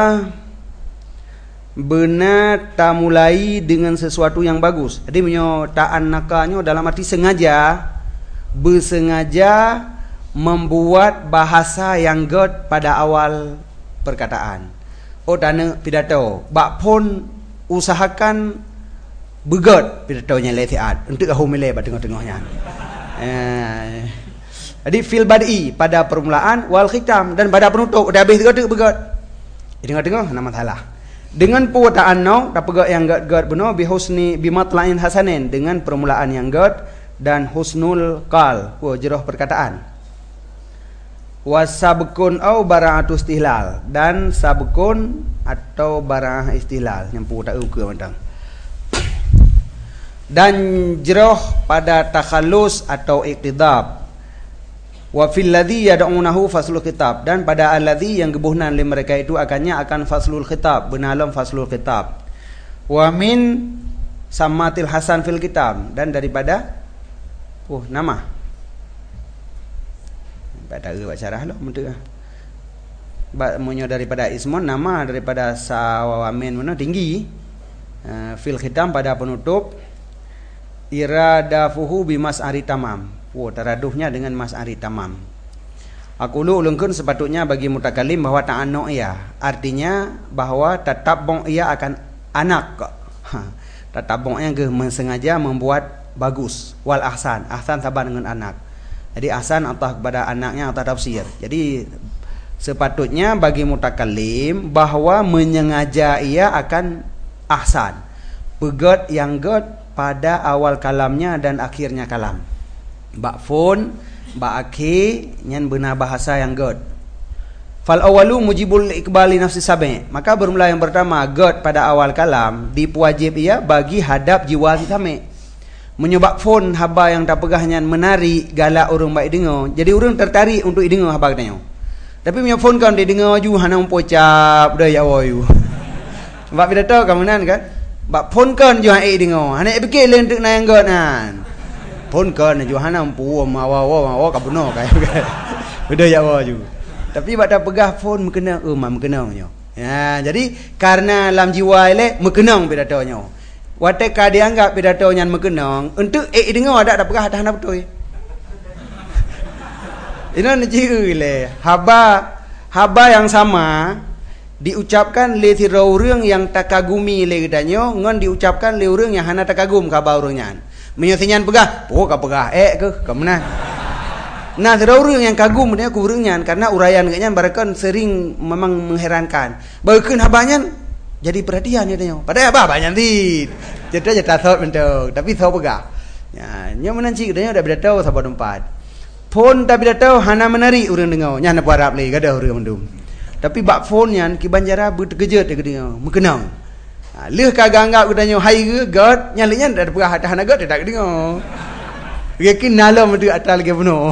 benar tak mulai dengan sesuatu yang bagus. Jadi menyo ta'an nakanya dalam arti sengaja, bersengaja membuat bahasa yang god pada awal perkataan. Oh dana pidato, bak pun usahakan begot pidatonya letiat untuk humile pada tengah-tengahnya. Eh, jadi fil bad'i pada permulaan wal khitam dan pada penutup dah habis begot begot. Di tengah-tengah nama salah. Dengan perkataan nau tak pegat yang gad-gad benar bihusni bimatlain hasanin dengan permulaan yang gad dan husnul qal wajrah perkataan. Wasabkun au bara'atu istihlal dan sabkun atau bara'ah istihlal yang pu tak ukur macam. Dan jerah pada takhallus atau iqtidab. Wa fil ladzi yad'unahu faslul khitab dan pada alladzi yang gebuhnan li mereka itu akannya akan faslul khitab benalam faslul khitab. Wa min samatil hasan fil kitab dan daripada oh nama pada baca syarah lah mentu ba munyo daripada ismun nama daripada sawamin mana tinggi uh, fil khitam pada penutup iradafuhu bimas'ari tamam. Oh, taraduhnya dengan mas'ari tamam. Aku lu ulungkan sepatutnya bagi mutakalim bahwa ta'annu' ia. Artinya bahwa tatabbu' ia akan anak. Ha, tatabbu' yang ke mensengaja membuat bagus. Wal ahsan. Ahsan sabar dengan anak. Jadi ahsan atah kepada anaknya atah tafsir. Jadi sepatutnya bagi mutakallim bahawa menyengaja ia akan ahsan. Pegot yang god pada awal kalamnya dan akhirnya kalam. Bak fon, bak akhir nyan benar bahasa yang god. Fal awalu mujibul iqbali nafsi sabi. Maka bermula yang pertama god pada awal kalam dipuajib ia bagi hadap jiwa si sabi. Menyebab fon haba yang tak pegahnya menari galak orang baik dengar. Jadi orang tertarik untuk dengar haba katanya. Tapi punya fon kan dia dengar ju hana umpocap dah ya wayu. Sebab bila tahu kamu nan kan. Bak fon kan ju ai dengar. Hana fikir lain untuk nang god nan. Fon kan ju hana umpu mawa-mawa mawa ka benar kai. Udah ya wayu. Tapi bak dah pegah fon mekena oh mak mekena nya. Ya, jadi karena lam jiwa ile mekenang pidatonya. Watai ka dianggap pidato nyan mekenang, untuk eh dengar ada dah pegah tahan betul. Ina niji ile. Haba haba yang sama diucapkan le tirau urang yang takagumi le gedanyo, ngon diucapkan le urang yang hana takagum ka ba urang nyan. Menyosinyan pegah, oh ka pegah eh ke ka mana? Nah, ada orang yang kagum dia kurangnya karena uraian kayaknya mereka sering memang mengherankan. Bahkan habanya jadi perhatian dia tanya. Padahal apa banyak nanti. Jadi aja tak tahu bentuk, tapi tahu pegah. Ya, nya menanci dia dah bila tahu sahabat tempat. Phone tak bila tahu hana menari orang dengar. Nya nak harap lagi kada orang mendum. Tapi bak phone nya ki banjara berterkejut dia dengar. Mengenang. Ha, leh kagak anggap katanya hai ke god, nya lehnya dah pegah hana god tak dengar. Yakin nalam itu atal lagi penuh.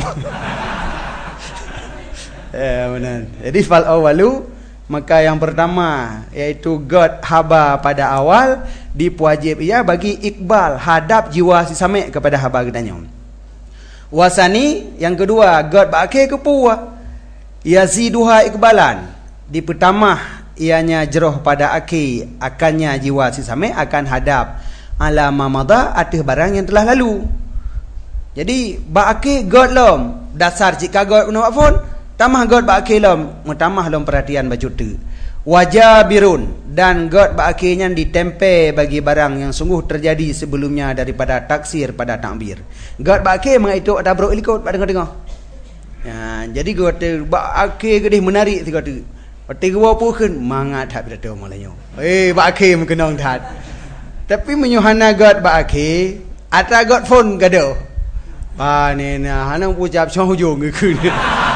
Ya benar. Jadi fal awalu maka yang pertama yaitu god haba pada awal dipuajib ia bagi iqbal hadap jiwa si sami kepada haba gedanya. Wasani yang kedua god baakhir ke puwa yaziduha iqbalan di pertama ianya jeroh pada akhir akannya jiwa si sami akan hadap ala mamada atas barang yang telah lalu. Jadi baakhir god lom dasar jika god guna phone tamah god baakhir lom mutamah lom perhatian baju tu wajabirun dan god baakhirnya ditempe bagi barang yang sungguh terjadi sebelumnya daripada taksir pada takbir. God baakhir mengaitu ada bro ikut pada dengar-dengar. Ya, jadi god tu baakhir gedih menarik tiga tu. Pati gua pun mangat tak bila tahu malanya. Eh baakhir mengenang tak. Tapi menyuhana god baakhir ata god phone gaduh. Ah ni nah hanang ucap syong hujung ke ni.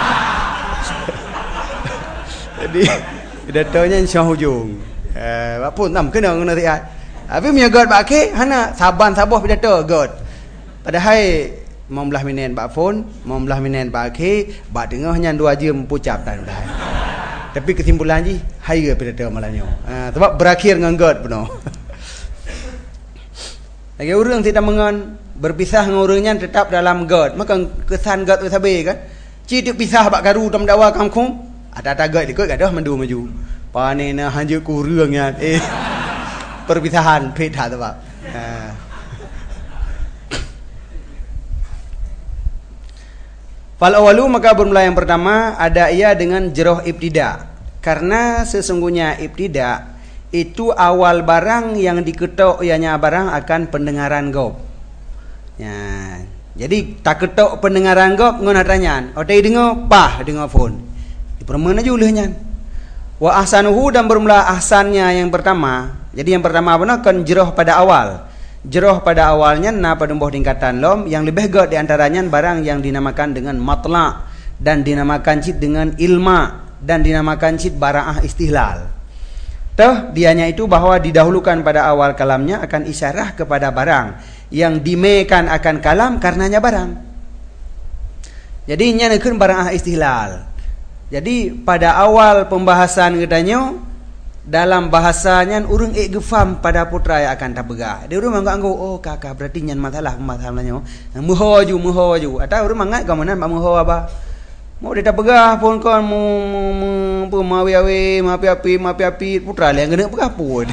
Jadi pidatonya syong hujung. Eh apa pun tam kena kena riat. Tapi punya god baakhir hana saban sabah pidato god. Padahal mau belah minen bak phone, mau belah minen baakhir, bak dengar hanya dua jam ucap tak dah. Tapi kesimpulan ji hai ke pidato malanya. Ah sebab berakhir dengan god penuh. Lagi orang tidak mengan berpisah dengan orangnya tetap dalam god. Maka kesan god tu sabi kan. Ci tu pisah bak garu tam dakwa kamkung. Ada-ada god ikut gadah mendu maju. Pane na hanjur ku reungnya eh perpisahan beda tu pak. Ha. Fal awalu maka bermula yang pertama ada ia dengan jeroh ibtida. Karena sesungguhnya ibtida itu awal barang yang diketok ianya barang akan pendengaran gob. Ya, jadi tak ketok pendengaran gob ngon hatanyan. Otai dengar pah dengar phone. Dipermana aja ulehnya. Wa ahsanuhu dan bermula ahsannya yang pertama. Jadi yang pertama apa kan jeroh pada awal. Jeroh pada awalnya na pada buah tingkatan lom yang lebih god di antaranya barang yang dinamakan dengan matla dan dinamakan cit dengan ilma dan dinamakan cit bara'ah istihlal. Toh dianya itu bahawa didahulukan pada awal kalamnya akan isyarah kepada barang yang dimekan akan kalam karenanya barang. Jadi nyanekun barang istihlal. Jadi pada awal pembahasan katanya dalam bahasanya urang ek gefam pada putra yang akan tabegah. Dia urang menganggap oh kakak berarti nyan masalah masalahnya. Muho ju muho ju. Atau urang mangat kau mana muho apa? Mau dia tabegah pun kan mu mu apa mawi-awi mapi-api mapi-api putra yang kena pegah pun.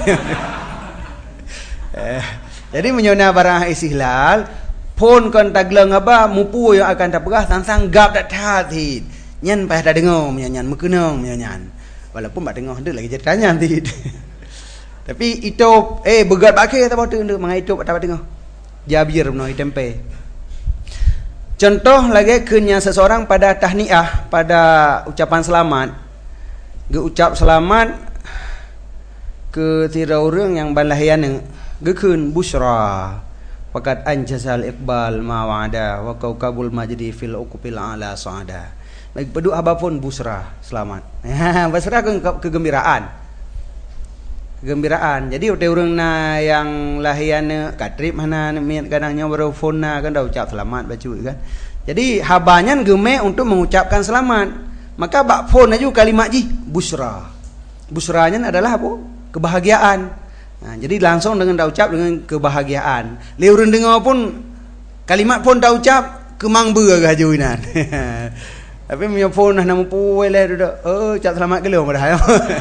eh, jadi menyona barang istihlal pun kan taglang apa mupu yang akan tabegah sang-sang gap dak tatit. Nyan payah dah dengar menyanyan mekenang menyanyan. Walaupun bak dengar hendak lagi jadi tanya nanti. Tapi itu eh begat bak akhir tak betul hendak mengai itu tak dengar. Jabir benar tempe. Contoh lagi kenya seseorang pada tahniah, pada ucapan selamat. Ge ucap selamat ke tira orang yang balahiana. Ge keun busyra. Faqad anjazal iqbal ma wa'ada wa kaukabul majdi fil uqbil ala sa'ada. Baik peduk apapun busra, selamat. Busra ke kegembiraan. Kegembiraan. Jadi utai orang na yang lahiana katrip mana miat kadangnya berfon na kan dah ucap selamat baca kan. Jadi habanya gemeh untuk mengucapkan selamat. Maka bak phone aja kalimat ji busra. Busranya adalah apa? Kebahagiaan. Nah, jadi langsung dengan dah ucap dengan kebahagiaan. Le orang dengar pun kalimat pun dah ucap kemang ber gajuinan. Tapi punya phone dah nama puai lah tu dah. Oh, ucap selamat ke lu dah.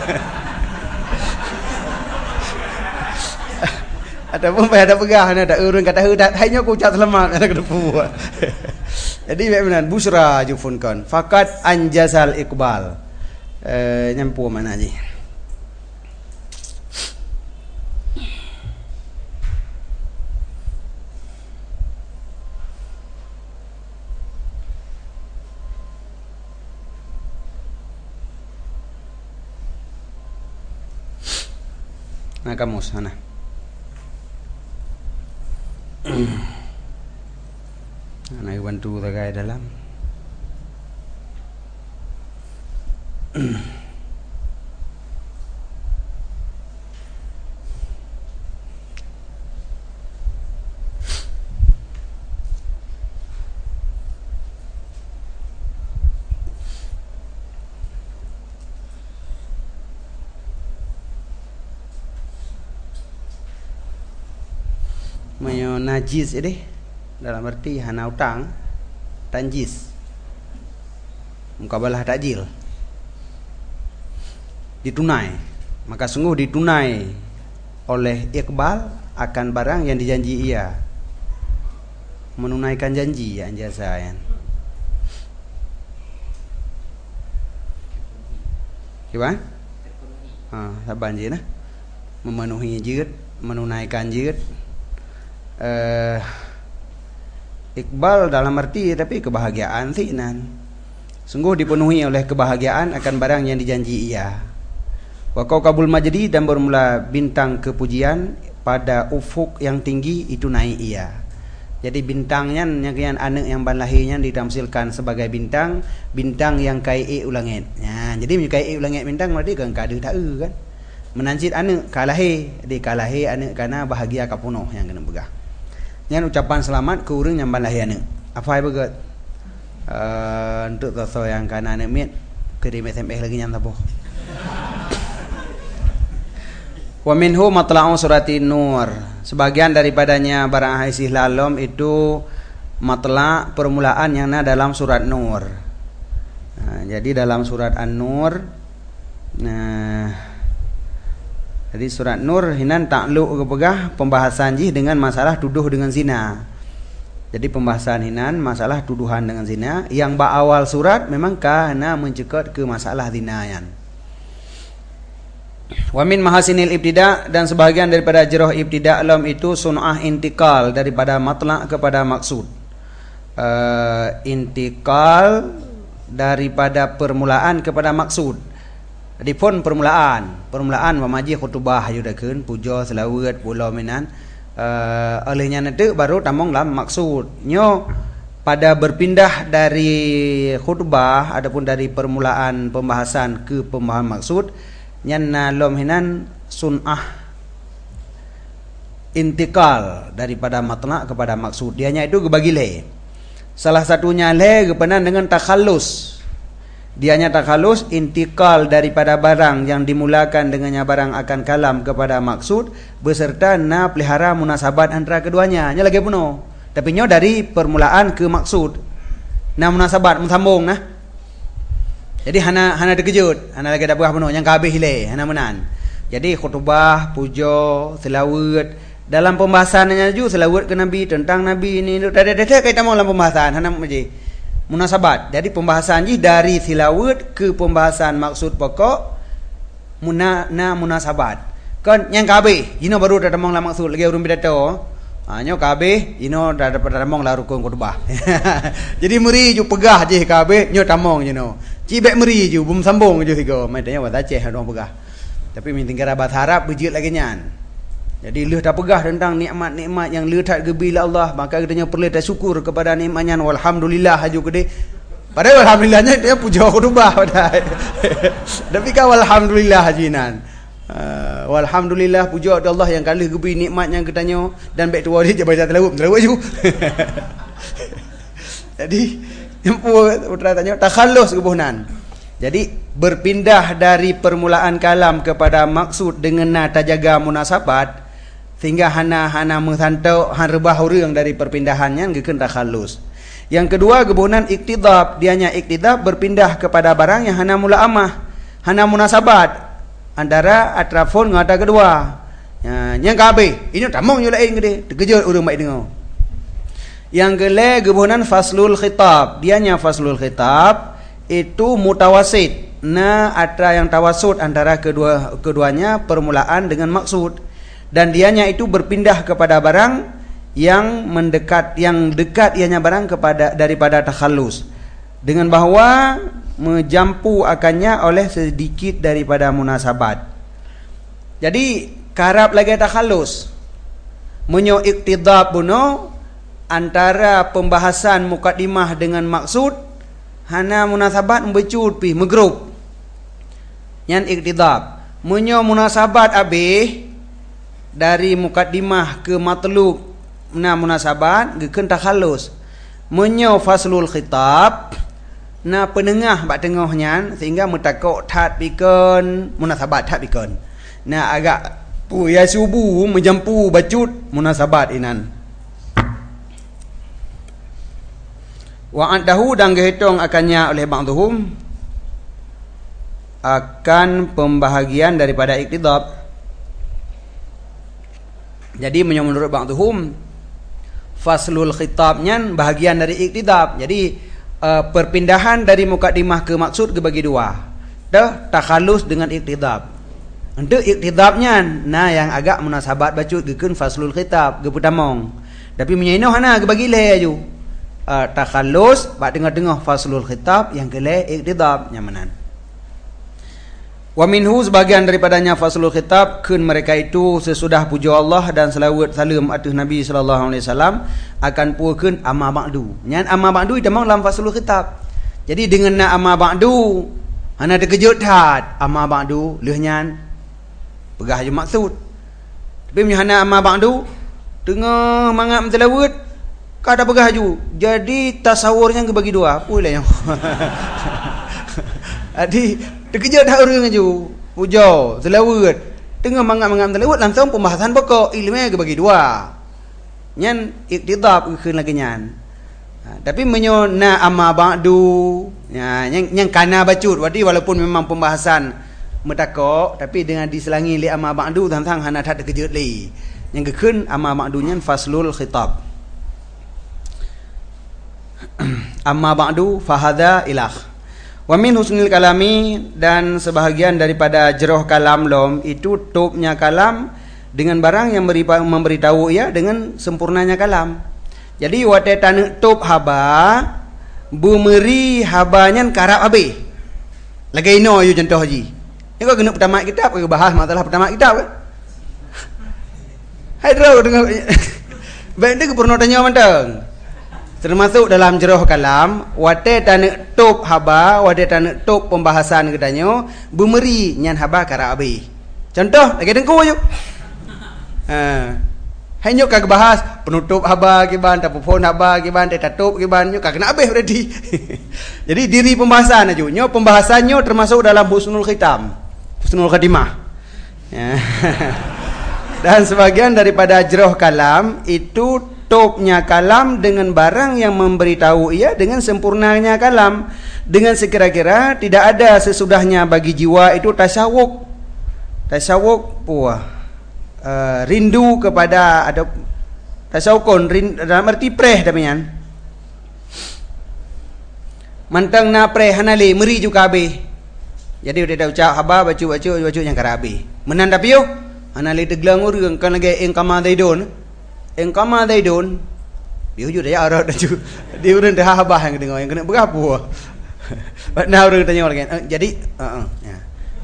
Ataupun payah ada pegah ada orang kata dah hanya aku ucap selamat ada kena puas. Jadi benar busra jufunkan. Faqat anjazal iqbal. Eh nyampu mana ji? Nah kamu sana. Anak bantu tagai dalam. Mayo najis ini dalam arti hana utang tanjis mukabalah takjil ditunai, maka sungguh ditunai oleh iqbal akan barang yang dijanji ia, menunaikan janji yang jasa ya. Gimana? Ah, saban je nah. Memenuhi jirat, menunaikan jirat. Uh, Iqbal dalam arti tapi kebahagiaan sih nan. Sungguh dipenuhi oleh kebahagiaan akan barang yang dijanji ia. Wa kaukabul majdi dan bermula bintang kepujian pada ufuk yang tinggi itu naik ia. Jadi bintangnya yang anak yang ban lahirnya ditamsilkan sebagai bintang, bintang yang kai ulangit. Ya, jadi kai ulangit bintang berarti kan kada tak kan. Menancit anak kalahi, di kalahi anak karena bahagia kapunuh yang kena begah. Yang ucapan selamat ke orang yang balahia ni. Apa yang begat? Uh, untuk tahu yang kanan ni mit kirim S M S lagi yang tahu. Wa minhu matla'u surati Nur. Sebagian daripadanya barang haisih lalom itu matla' permulaan yang ada dalam surat Nur. Nah, jadi dalam surat An-Nur, nah jadi surat Nur hinan takluk kepegah pembahasan jih dengan masalah tuduh dengan zina. Jadi pembahasan hinan masalah tuduhan dengan zina yang ba awal surat memang karena mencekut ke masalah zinayan. Wa min mahasinil ibtida dan sebahagian daripada jirah ibtida alam itu sun'ah intikal daripada matla' kepada maksud. Uh, intikal daripada permulaan kepada maksud. Di pun permulaan, permulaan mamaji khutbah yudakeun puja selawat pulau minan uh, olehnya nanti baru tamong dalam maksudnya pada berpindah dari khutbah adapun dari permulaan pembahasan ke pembahasan maksud nyanna lom hinan sun'ah intikal daripada matna kepada maksud dianya itu gebagi le salah satunya le gepenan dengan takhallus. Dianya takhalus intikal daripada barang yang dimulakan dengannya barang akan kalam kepada maksud beserta na pelihara munasabat antara keduanya. Nya lagi penuh. Tapi nyo dari permulaan ke maksud. Na munasabat mensambung nah. Jadi hana hana dekejut, hana lagi dak buah penuh yang kabeh le, hana menan. Jadi khutbah, puja, selawat dalam pembahasannya juga selawat ke Nabi tentang Nabi ini dah-dah kaitan dalam pembahasan hana maji. Munasabat. Jadi pembahasan ni dari tilawat ke pembahasan maksud pokok muna na munasabat. Kan yang kabeh, ini baru dah temang lah maksud lagi urun pidato. Hanya kabeh ino dah dapat ramong lah rukun khutbah. Jadi meri ju pegah je kabeh nyo tamong je no. Cibek meri ju bum sambung je tiga. Madanya wat Aceh dong pegah. Tapi minting kira bahasa Arab bejit lagi nyan. Jadi leh tak pegah tentang nikmat-nikmat yang leh tak gebila Allah, maka katanya perlu tak syukur kepada nikmatnya walhamdulillah haju gede. Padahal alhamdulillahnya dia puja khutbah padahal. Tapi kan alhamdulillah hajinan. Uh, walhamdulillah puja Allah yang kali gebi nikmatnya katanya dan baik tua dia baca telawuk telawuk ju. Jadi empu putra tanya takhallus kebuhnan. Jadi berpindah dari permulaan kalam kepada maksud dengan nata jaga munasabat sehingga hana hana menghantau han rebah urang dari perpindahannya ngeukeun takhallus. Yang kedua kebuhnan iktidab, dianya iktidab berpindah kepada barang yang hana mula amah, hana munasabat antara atrafun ngata kedua. Ya, yang kabeh ini tamong yo lain gede, terkejut urang baik dengar. Yang kele kebuhnan faslul khitab, dianya faslul khitab itu mutawasid. Nah, ada yang tawasud antara kedua keduanya permulaan dengan maksud dan dianya itu berpindah kepada barang yang mendekat, yang dekat ianya barang kepada daripada takhallus dengan bahawa menjampu akannya oleh sedikit daripada munasabat. Jadi karab lagi takhallus menyo iktidab buno antara pembahasan mukaddimah dengan maksud hana munasabat membecut pi megrup yan iktidab menyo munasabat abih dari mukaddimah ke matlub na munasabat gekeun takhallus menyo faslul khitab na penengah bak tengahnya sehingga metakok tat pikeun munasabat tat pikeun na agak pu ya subuh menjampu bacut munasabat inan wa andahu dan dihitung akannya oleh ba'dhum akan pembahagian daripada iktidab. Jadi menurut ba'dhum faslul khitabnya bahagian dari iktidab. Jadi uh, perpindahan dari mukaddimah ke maksud dibagi dua. Dah takhallus dengan iktidab. Untuk iktidabnya nah yang agak munasabat bacut gekeun faslul khitab geputamong. Tapi menyaino hana gebagi le aju. Uh, takhallus bak dengar-dengar faslul khitab yang kele iktidab nyamanan. Wa minhu sebagian daripadanya faslul khitab kun mereka itu sesudah puja Allah dan selawat salam atas Nabi sallallahu alaihi wasallam akan pukeun amma ba'du. Nyan amma ba'du demang dalam faslul khitab. Jadi dengan na amma ba'du hana terkejut hat amma ba'du leuh nyan pegah je maksud. Tapi hana amma ba'du tengah mangap mentelawat kada pegah ju. Jadi tasawurnya ke bagi dua. Apa lah yang Adi terkejut dah orang ju. Puja, selawat. Tengah mangap-mangap selawat langsung pembahasan pokok ilmu ke bagi dua. Nyan iktidab keun lagi nyan. Ha, tapi menyo na amma ba'du. Ya, yang yang kana bacut. Wadi walaupun memang pembahasan metakok tapi dengan diselangi li amma ba'du tentang hana tak terkejut li. Yang keun amma ba'du nyan faslul khitab. Amma ba'du fahadha ilah wa min husnil kalami dan sebahagian daripada jeroh kalam lom itu topnya kalam dengan barang yang memberitahu ya dengan sempurnanya kalam. Jadi wate tanuk top haba bumeri habanya karab habis lagi ino you contoh haji ni kau kena pertama kitab kau bahas masalah pertama kitab kan hai draw dengar baik dia pernah tanya mantang termasuk dalam jeroh kalam wate tanuk top haba wate tanuk top pembahasan katanya bumeri nyan haba karab habis contoh lagi dengku you ha hanya kag bahas penutup haba kiban tapufon haba kiban tetatup kiban nyo kag kena habis berarti. Jadi diri pembahasan aja nyo pembahasannya termasuk dalam husnul khitam, husnul khatimah. Dan sebagian daripada jeroh kalam itu topnya kalam dengan barang yang memberitahu ia dengan sempurnanya kalam dengan sekira-kira tidak ada sesudahnya bagi jiwa itu tasyawuk. Tasyawuk puah Uh, rindu kepada ada tasawukun dalam arti preh damian mantang na preh hanali meri juga habis jadi udah ucap haba bacu bacu bacu yang karabi menanda piu hanali teglang urang kan lagi eng kama daidon engkau mah daidun dia hujur dia arah dah tu dia urang dah habah yang dengar yang kena berapa nah urang tanya orang kan jadi heeh ya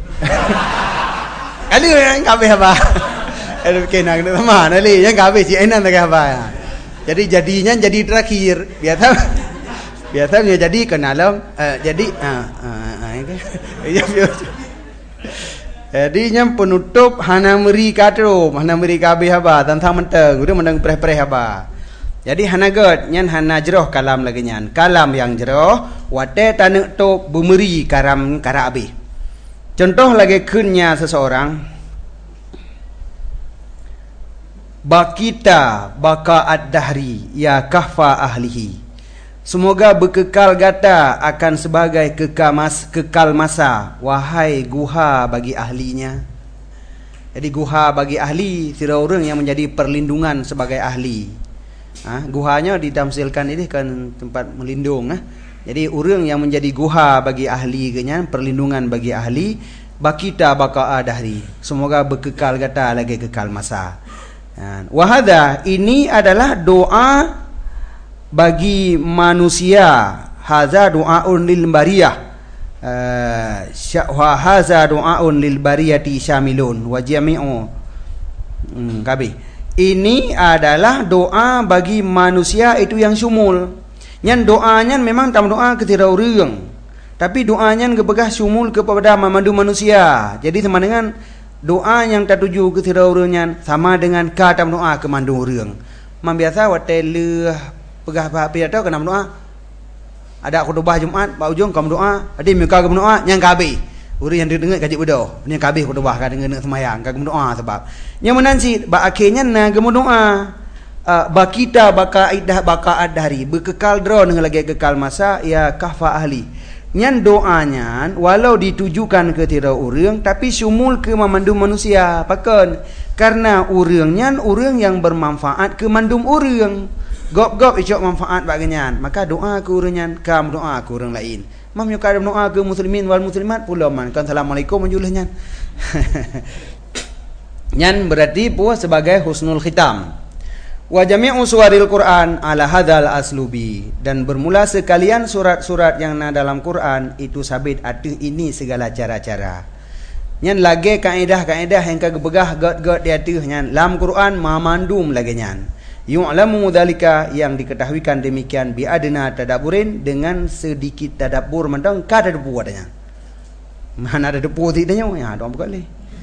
kali yang kabeh habah ada kena kena sama nali yang kabeh si enan tak habah jadi jadinya jadi terakhir biasa biasanya jadi kenalam uh, jadi ah uh, uh, jadinya penutup hana meri katro hana meri kabeh haba tentang menteng udah mendeng preh-preh haba jadi hana god nyan hana jeroh kalam lagi nyan kalam yang jeroh wate tanek to bumeri karam karabe contoh lagi kunnya seseorang bakita baka ad-dahri ya kahfa ahlihi semoga berkekal gata akan sebagai kekal, mas, kekal masa wahai guha bagi ahlinya. Jadi guha bagi ahli sira orang yang menjadi perlindungan sebagai ahli. Ha, guhanya ditamsilkan ini kan tempat melindung. Ha. Jadi orang yang menjadi guha bagi ahli kenyan perlindungan bagi ahli bakita baka dahri. Semoga berkekal gata lagi kekal masa. Ha. Wahada ini adalah doa bagi manusia haza du'aun lil bariyah wa haza du'aun lil bariyati syamilun wa jami'u hmm, kabeh ini adalah doa bagi manusia itu yang syumul nyan doanya memang tam doa kepada orang tapi doanya kepegah syumul kepada memandu manusia jadi sama dengan doa yang tertuju kepada orangnya sama dengan ka tam doa ke mandu orang membiasa watel pegah apa tahu kena doa ada khutbah Jumaat ba ujung kamu doa ada muka kamu doa yang kabeh urang yang dengar kaji bedo ni kabeh khutbah ka dengar semayang kamu doa sebab yang menansi ba akhirnya na kamu doa uh, bakita baka idah baka adhari berkekal dro dengan lagi kekal masa ya kahfa ahli nyan doanya walau ditujukan ke tira urang tapi syumul ke memandu manusia pakan karena urang nyan urang yang bermanfaat ke mandum urang gop-gop icok manfaat baginyan maka doa ke urangnya kam doa ke orang lain mam yo kadam doa ke muslimin wal muslimat pula man kan assalamualaikum menjulahnya nyan berarti puas sebagai husnul khitam wa jami'u suwaril Quran ala hadzal aslubi dan bermula sekalian surat-surat yang ada dalam Quran itu sabit ada ini segala cara-cara nyan lagi kaedah-kaedah yang kagegah god-god dia tu nyan dalam Quran mamandum lagi nyan yu'lamu dzalika yang diketahuikan demikian bi adna tadabburin dengan sedikit tadabbur mendang ka tadabbur adanya mana ada depu tidaknya ya doa boleh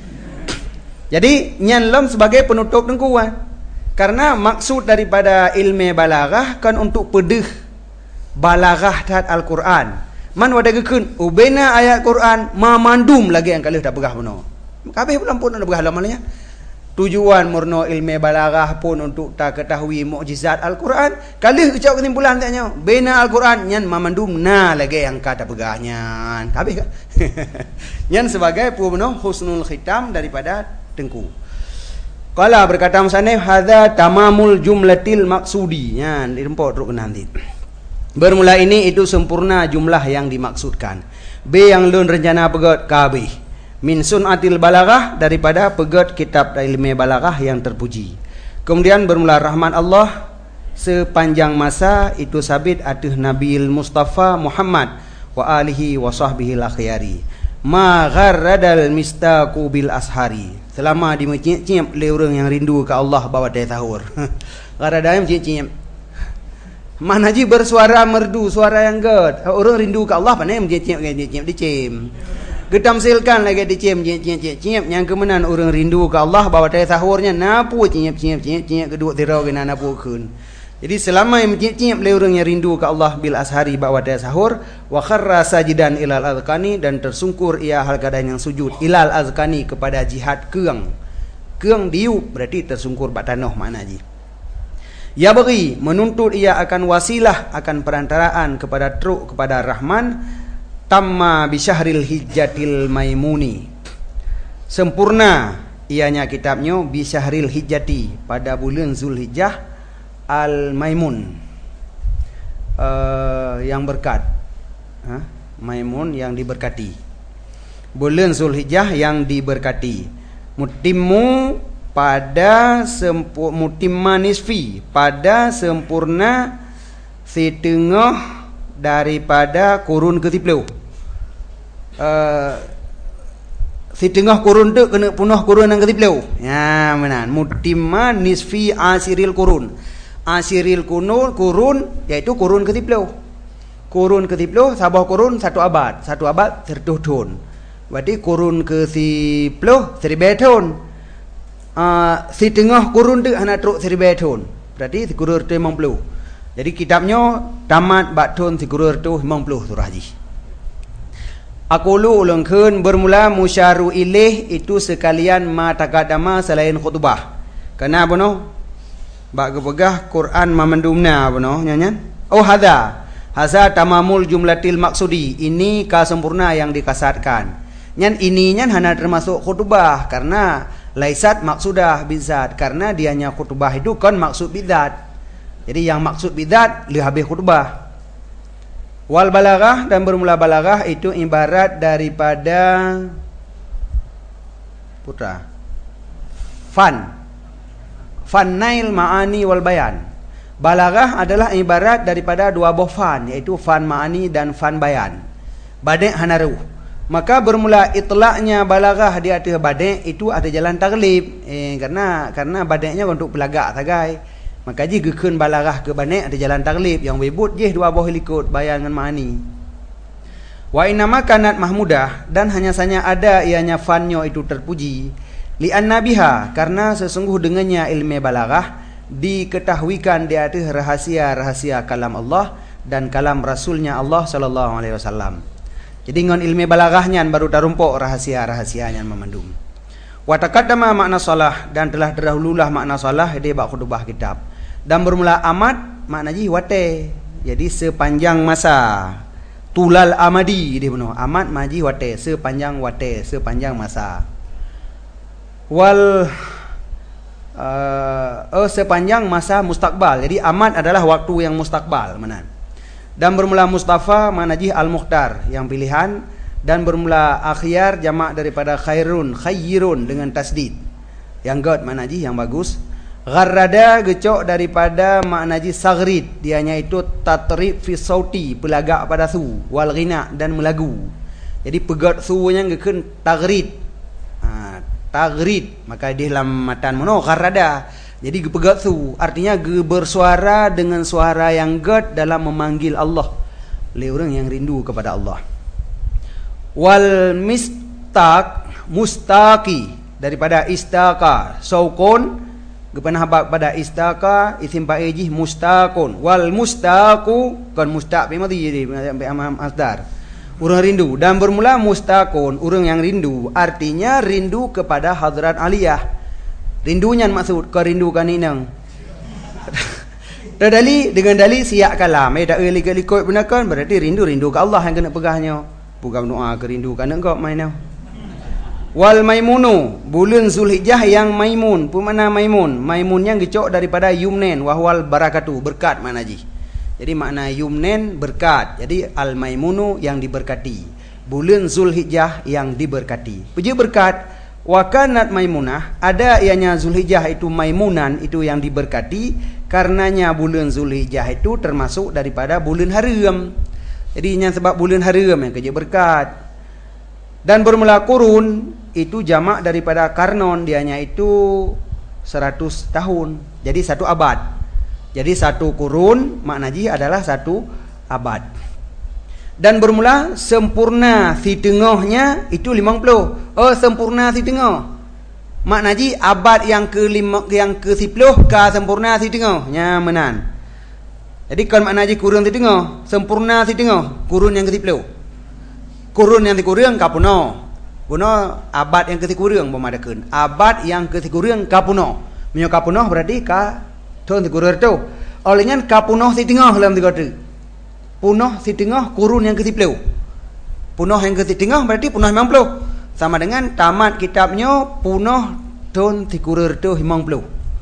jadi nyan lam sebagai penutup dengkuan karena maksud daripada ilmu balaghah kan untuk pedih balaghah tat al-Quran man wada gekeun ubena ayat Quran mamandum lagi yang kalih tak begah benar kabeh pun pun ada begah lamalnya tujuan murno ilmu balaghah pun untuk tak ketahui mukjizat Al-Quran kalih ucap kesimpulan taknya bina Al-Quran nyan mamandum na lagi yang kata pegahnya kabeh kan nyan sebagai puno husnul khitam daripada tengku qala berkata musannif hadza tamamul jumlatil maqsudi nyan dirempot teruk nanti bermula ini itu sempurna jumlah yang dimaksudkan b yang lun rencana pegot kabeh min sunatil balaghah daripada pegat kitab ilmu balaghah yang terpuji. Kemudian bermula rahmat Allah sepanjang masa itu sabit atas Nabil Mustafa Muhammad wa alihi wa sahbihi al-akhyari. Ma gharradal mistaqu bil ashari. Selama dimeciap oleh orang yang rindu ke Allah bawa dia sahur. Gharradam ciap-ciap. Mana ji bersuara merdu, suara yang god. Orang rindu ke Allah pandai menciap ciap dicem. Getamsilkan lagi dicem ciap-ciap yang kemenan orang rindu ke Allah bawa dia sahurnya napu ciap-ciap ciap kedua tirau kena napu kun. Jadi selama yang menciap-ciap oleh orang yang rindu ke Allah bil ashari bawa dia sahur wa kharra sajidan ilal azqani dan tersungkur ia hal keadaan yang sujud ilal azqani kepada jihad keung. Keung diup berarti tersungkur bak tanah makna ji. Ya bagi menuntut ia akan wasilah akan perantaraan kepada truk kepada Rahman tamma bi syahril hijjatil maimuni. Sempurna ianya kitabnya bi syahril hijjati pada bulan Zulhijjah al-maimun uh, yang berkat. Ha? Maimun yang diberkati. Bulan Zulhijjah yang diberkati. Mutimmu pada sempurna mutimma nisfi, pada sempurna setengah daripada kurun ke sepuluh. Uh, setengah kurun tu kena punah kurun yang ke sepuluh. Ya, benar. Mutimma nisfi asiril kurun. Asiril kunul kurun iaitu kurun ke sepuluh. Kurun ke sepuluh sabah kurun satu abad. Satu abad seratus tahun. Berarti kurun ke sepuluh seribu tahun. Uh, setengah kurun tu hanya teruk seribu tahun. Berarti kurun tu lima puluh. Jadi kitabnya tamat bak tahun kurun tu lima puluh surah haji. Aku lu ulangkeun bermula musyaru ilaih itu sekalian ma takadama selain khutbah. Kenapa no? Bak gepegah Quran mamandumna apa no nyanyan? Oh hadza. Hadza tamamul jumlatil maksudi. Ini kasempurna yang dikasatkan. Nyan ininya hanya termasuk khutbah karena laisat maksudah bizat, karena dianya khutbah itu kan maksud bidzat. Jadi yang maksud bidzat lebih habis khutbah. Wal balaghah, dan bermula balaghah itu ibarat daripada putra fan fanail ma'ani wal bayan. Balaghah adalah ibarat daripada dua buah fan, yaitu fan ma'ani dan fan bayan. Badai hanaru. Maka bermula itlaknya balaghah di atas badai itu ada jalan taglib, eh, karena karena badainya untuk pelagak sagai. Maka jika keun balaghah ke badai ada jalan taglib yang wibut je dua buah likut bayan dengan ma'ani. Wa inama kanat mahmudah, dan hanya saja ada ianya fannya itu terpuji. Li annabiha, karena sesungguh dengannya ilmu balaghah diketahuikan di atas rahasia-rahasia kalam Allah dan kalam Rasulnya Allah sallallahu alaihi wasallam. Jadi dengan ilmu balaghahnya baru tarumpuk rahasia-rahasianya memandum. Wa taqaddama makna salah, dan telah terdahululah makna salah di bab khutbah kitab. Dan bermula amat makna ji wate. Jadi sepanjang masa. Tulal amadi dia benar. Amat maji wate, sepanjang wate, sepanjang masa. Wal uh, oh, sepanjang masa mustakbal. Jadi amat adalah waktu yang mustakbal, mana? Dan bermula Mustafa manajih al-Mukhtar yang pilihan, dan bermula akhyar jamak daripada khairun, khayrun dengan tasdid. Yang god manajih yang bagus. Gharrada gecok daripada maknaji sagrid, dianya itu tatrib fi sauti, pelagak pada su, wal ghina dan melagu. Jadi pegat sunya gekeun tagrid. Ha, tagrid maka di dalam matan mono gharrada. Jadi pegat su artinya ge bersuara dengan suara yang god dalam memanggil Allah. Le orang yang rindu kepada Allah. Wal mistaq mustaqi daripada istaka saukun kepanah pada istaka isim fa'il mustaqun, wal mustaqu kan mustaq bi madhi jadi sampai amam asdar. Orang rindu, dan bermula mustaqun, orang yang rindu, artinya rindu kepada hadrat aliyah. Rindunya maksud kau rindukan inang. Terdali dengan dalil siyak kalam, eh tak likut-likut benakan berarti rindu-rindu ke Allah yang kena pegahnya. Bukan doa kerindukan engkau mainau. Wal maimunu, bulan Zulhijjah yang maimun. Apa makna maimun? Maimun yang gecok daripada yumnen, wahwal barakatu, berkat maknaji. Jadi makna yumnen berkat. Jadi al maimunu yang diberkati. Bulan Zulhijjah yang diberkati. Puji berkat. Wa kanat maimunah, ada ianya Zulhijjah itu maimunan, itu yang diberkati. Karenanya bulan Zulhijjah itu termasuk daripada bulan haram. Jadi yang sebab bulan haram yang kerja berkat. Dan bermula kurun itu jamak daripada karnon, dianya itu seratus tahun. Jadi satu abad. Jadi satu kurun maknaji adalah satu abad. Dan bermula sempurna si tengahnya itu lima puluh. Oh, sempurna si tengah. Maknaji abad yang ke lima, yang ke sepuluh ke sempurna si tengahnya menan. Jadi kan maknaji kurun si tengah, sempurna si tengah, kurun yang ke sepuluh. Kurun yang dikurang kapuno. Puno abad yang kekurang pemadakeun. Abad yang kekurang kapuno. Menyo kapuno berarti ka tahun dikurang tu. Olehnya kapuno si tengah dalam tiga tu. Punoh si tengah kurun yang ke sepuluh. Punoh yang ke tengah berarti punoh lima puluh. Sama dengan tamat kitabnya punoh tahun dikurang tu lima puluh.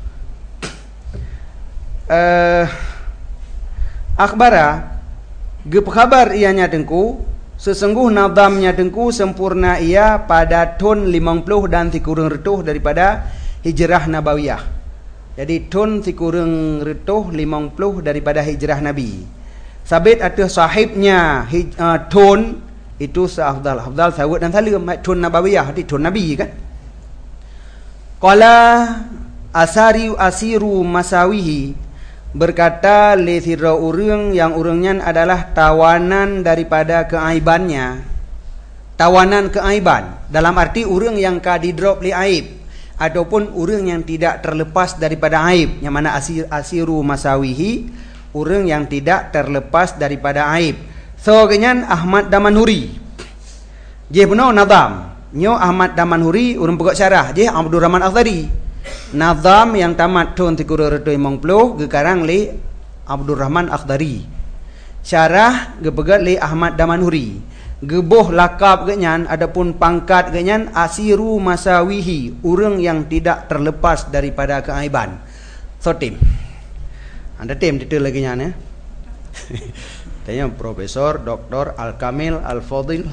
Eh akhbara gep khabar ianya dengku. Sesungguh nadamnya dengku sempurna ia pada ton lima puluh dan tikurang retuh daripada hijrah nabawiyah. Jadi tun sikurang retuh lima puluh daripada hijrah Nabi. Sabit atas sahibnya hij, uh, tun itu seafdal afdal sawut dan salim tun nabawiyah di tun Nabi kan. Qala asari asiru masawihi, berkata lesira urang yang urangnya adalah tawanan daripada keaibannya. Tawanan keaiban dalam arti urang yang ka didrop li aib ataupun urang yang tidak terlepas daripada aib, yang mana asir, asiru masawihi, urang yang tidak terlepas daripada aib. So kenyan Ahmad Damanhuri je benar nazam nyo Ahmad Damanhuri urang pegak syarah je Abdul Rahman Akhdari. Nazam yang tamat tahun tiga ratus lima puluh gekarang li Abdul Rahman Akhdari. Syarah gepegat li Ahmad Damanhuri. Gebuh lakab genyan adapun pangkat genyan asiru masawihi, urang yang tidak terlepas daripada keaiban. So tim. Anda tim detail lagi nya ya. Tanya Profesor Doktor Al-Kamil Al-Fadil.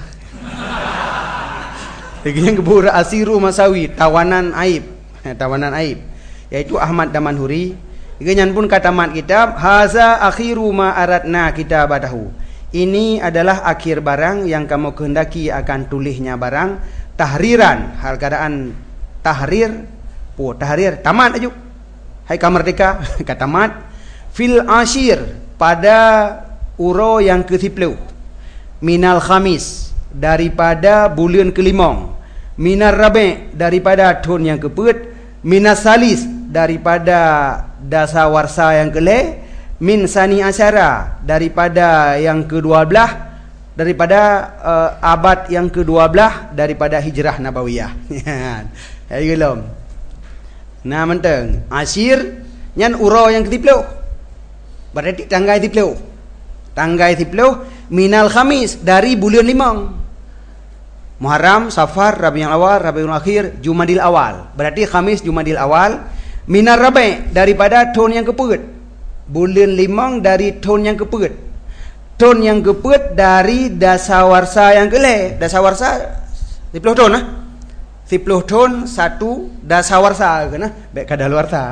Lagi yang gebuh asiru masawi, tawanan aib. Tawanan aib, yaitu Ahmad Damanhuri. Genyan pun kata mat kitab, haza akhiru ma aradna kitabatahu. Ini adalah akhir barang yang kamu kehendaki akan tulisnya barang. Tahriran, hal keadaan tahrir, po tahrir tamat aja. Hai kamerdeka kata mat. Fil ashir, pada uro yang ke-sepuluh. Minal khamis, daripada bulan kelimong. Minar rabi', daripada tahun yang keempat. Minas salis, daripada dasawarsa yang keleh. Min sani asyara, daripada yang kedua belah, daripada uh, abad yang kedua belah, daripada hijrah nabawiyah. Ya gelom. Nah menteng asyir nyan uro yang ketipluh, berarti tanggai tipluh. Tanggai tipluh minal khamis, dari bulan limang. Muharram, Safar, Rabiul Awal, Rabiul Akhir, Jumadil Awal. Berarti Khamis, Jumadil Awal. Minar Rabi', daripada tahun yang keempat. Bulan limang dari tahun yang keempat. Tahun yang keempat dari dasawarsa yang keleh. Dasawarsa sepuluh tahun lah. sepuluh tahun satu dasawarsa kena. Baik kadaluarsa.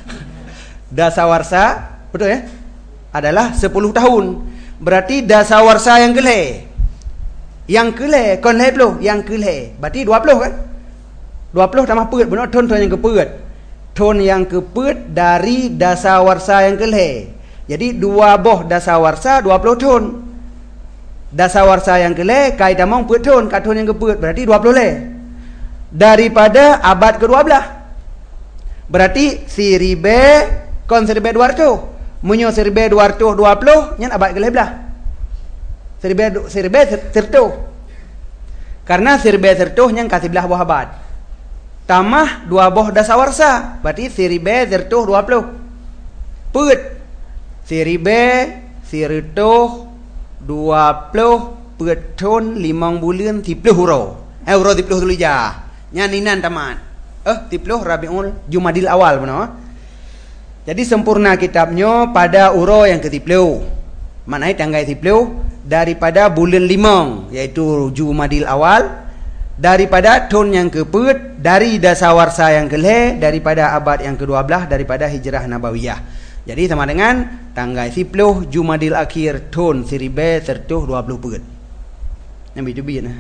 Dasawarsa, betul ya? Adalah sepuluh tahun. Berarti dasawarsa yang keleh. Yang keleh, kon leh puluh, yang keleh. Berarti dua puluh kan? dua puluh tambah pet, benar ton ton yang kepet. Ton yang kepet dari dasawarsa yang keleh. Jadi dua boh dasawarsa dua puluh ton. Dasawarsa yang keleh kai tamong pet ton, kat ton yang kepet berarti dua puluh leh. Daripada abad kedua belah. Berarti seribe kon seribe dua ratus. Munyo seribe dua ratus dua puluh nyan abad keleh belah. Seribe seribe sertuh. Karena seribe sertuh yang kasih belah buah abad. Tamah dua boh dasawarsa, berarti seribe sertuh dua puluh. Put seribe sertuh dua puluh peton limang bulan tipluh huro. Eh huro tipluh tulijah. Nyaninan tamat. Eh tipluh Rabiul Jumadil Awal benar. Jadi sempurna kitabnya pada uro yang ketipluh. Maknanya tanggai tipluh daripada bulan limang, yaitu Jumadil Awal, daripada tahun yang keempat, dari dasawarsa yang keleh, daripada abad yang kedua belah, daripada hijrah nabawiyah. Jadi sama dengan tanggal sepuluh Jumadil Akhir tahun seribu seratus dua puluh empat. Yang itu biar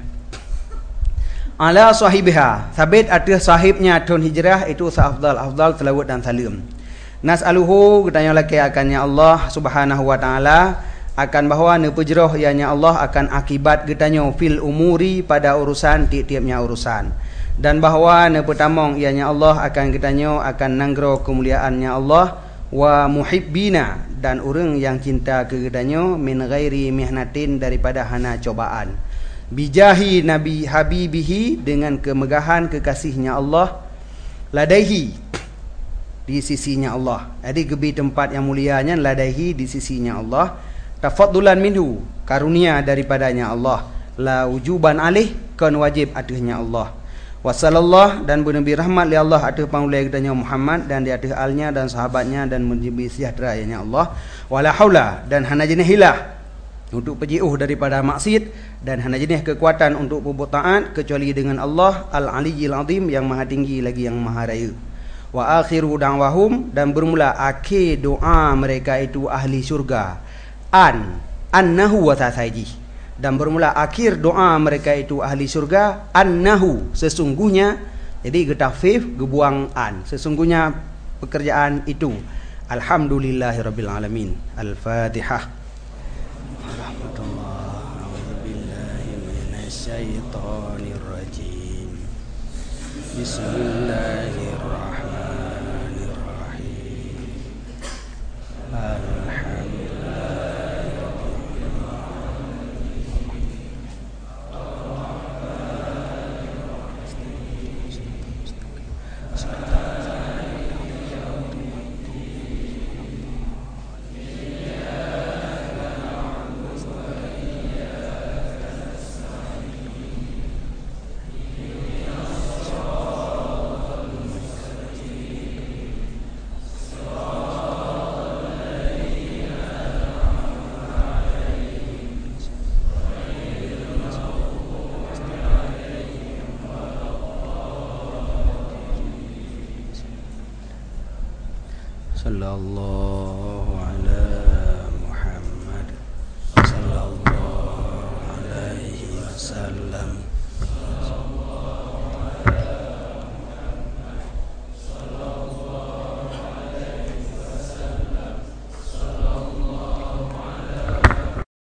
ala sahibiha, sabit atas sahibnya tahun hijrah itu seafdal afdal selawat dan salam. Nas'aluhu, ketanya laki akannya Allah subhanahu wa ta'ala, akan bahawa nepejroh ianya Allah akan akibat getanya fil umuri, pada urusan tiap-tiapnya urusan, dan bahawa nepetamong ianya Allah akan getanya akan nanggro kemuliaannya Allah, wa muhibbina, dan orang yang cinta ke getanya, min ghairi mihnatin, daripada hana cobaan, bijahi nabi habibihi, dengan kemegahan kekasihnya Allah, ladaihi, di sisinya Allah. Jadi gebi tempat yang mulianya ladaihi, di sisinya Allah, tafaddulan minhu, karunia daripadanya Allah, la wujuban alih, kan wajib atasnya Allah, wasallallahu, dan bernabi rahmat li Allah atas pangulai kedanya Muhammad, dan di atas alnya dan sahabatnya, dan menjibi sejahtera ianya Allah, wala haula, dan hana jenis hilah untuk pejiuh daripada maksiat, dan hana jenis kekuatan untuk berbuat taat kecuali dengan Allah al-aliyyil azim, yang maha tinggi lagi yang maha raya. Wa akhiru da'wahum, dan bermula akhir doa mereka itu ahli syurga, an annahu wa tasaji, dan bermula akhir doa mereka itu ahli syurga, annahu, sesungguhnya. Jadi getafif gebuang an, sesungguhnya pekerjaan itu. Alhamdulillahirabbil alamin. Al-Fatihah. Warahmatullahi wabillahi minasyaitonir rajim. Bismillahirrahmanirrahim. Alhamdulillah. Sallallahu ala Muhammad sallallahu alaihi wasallam.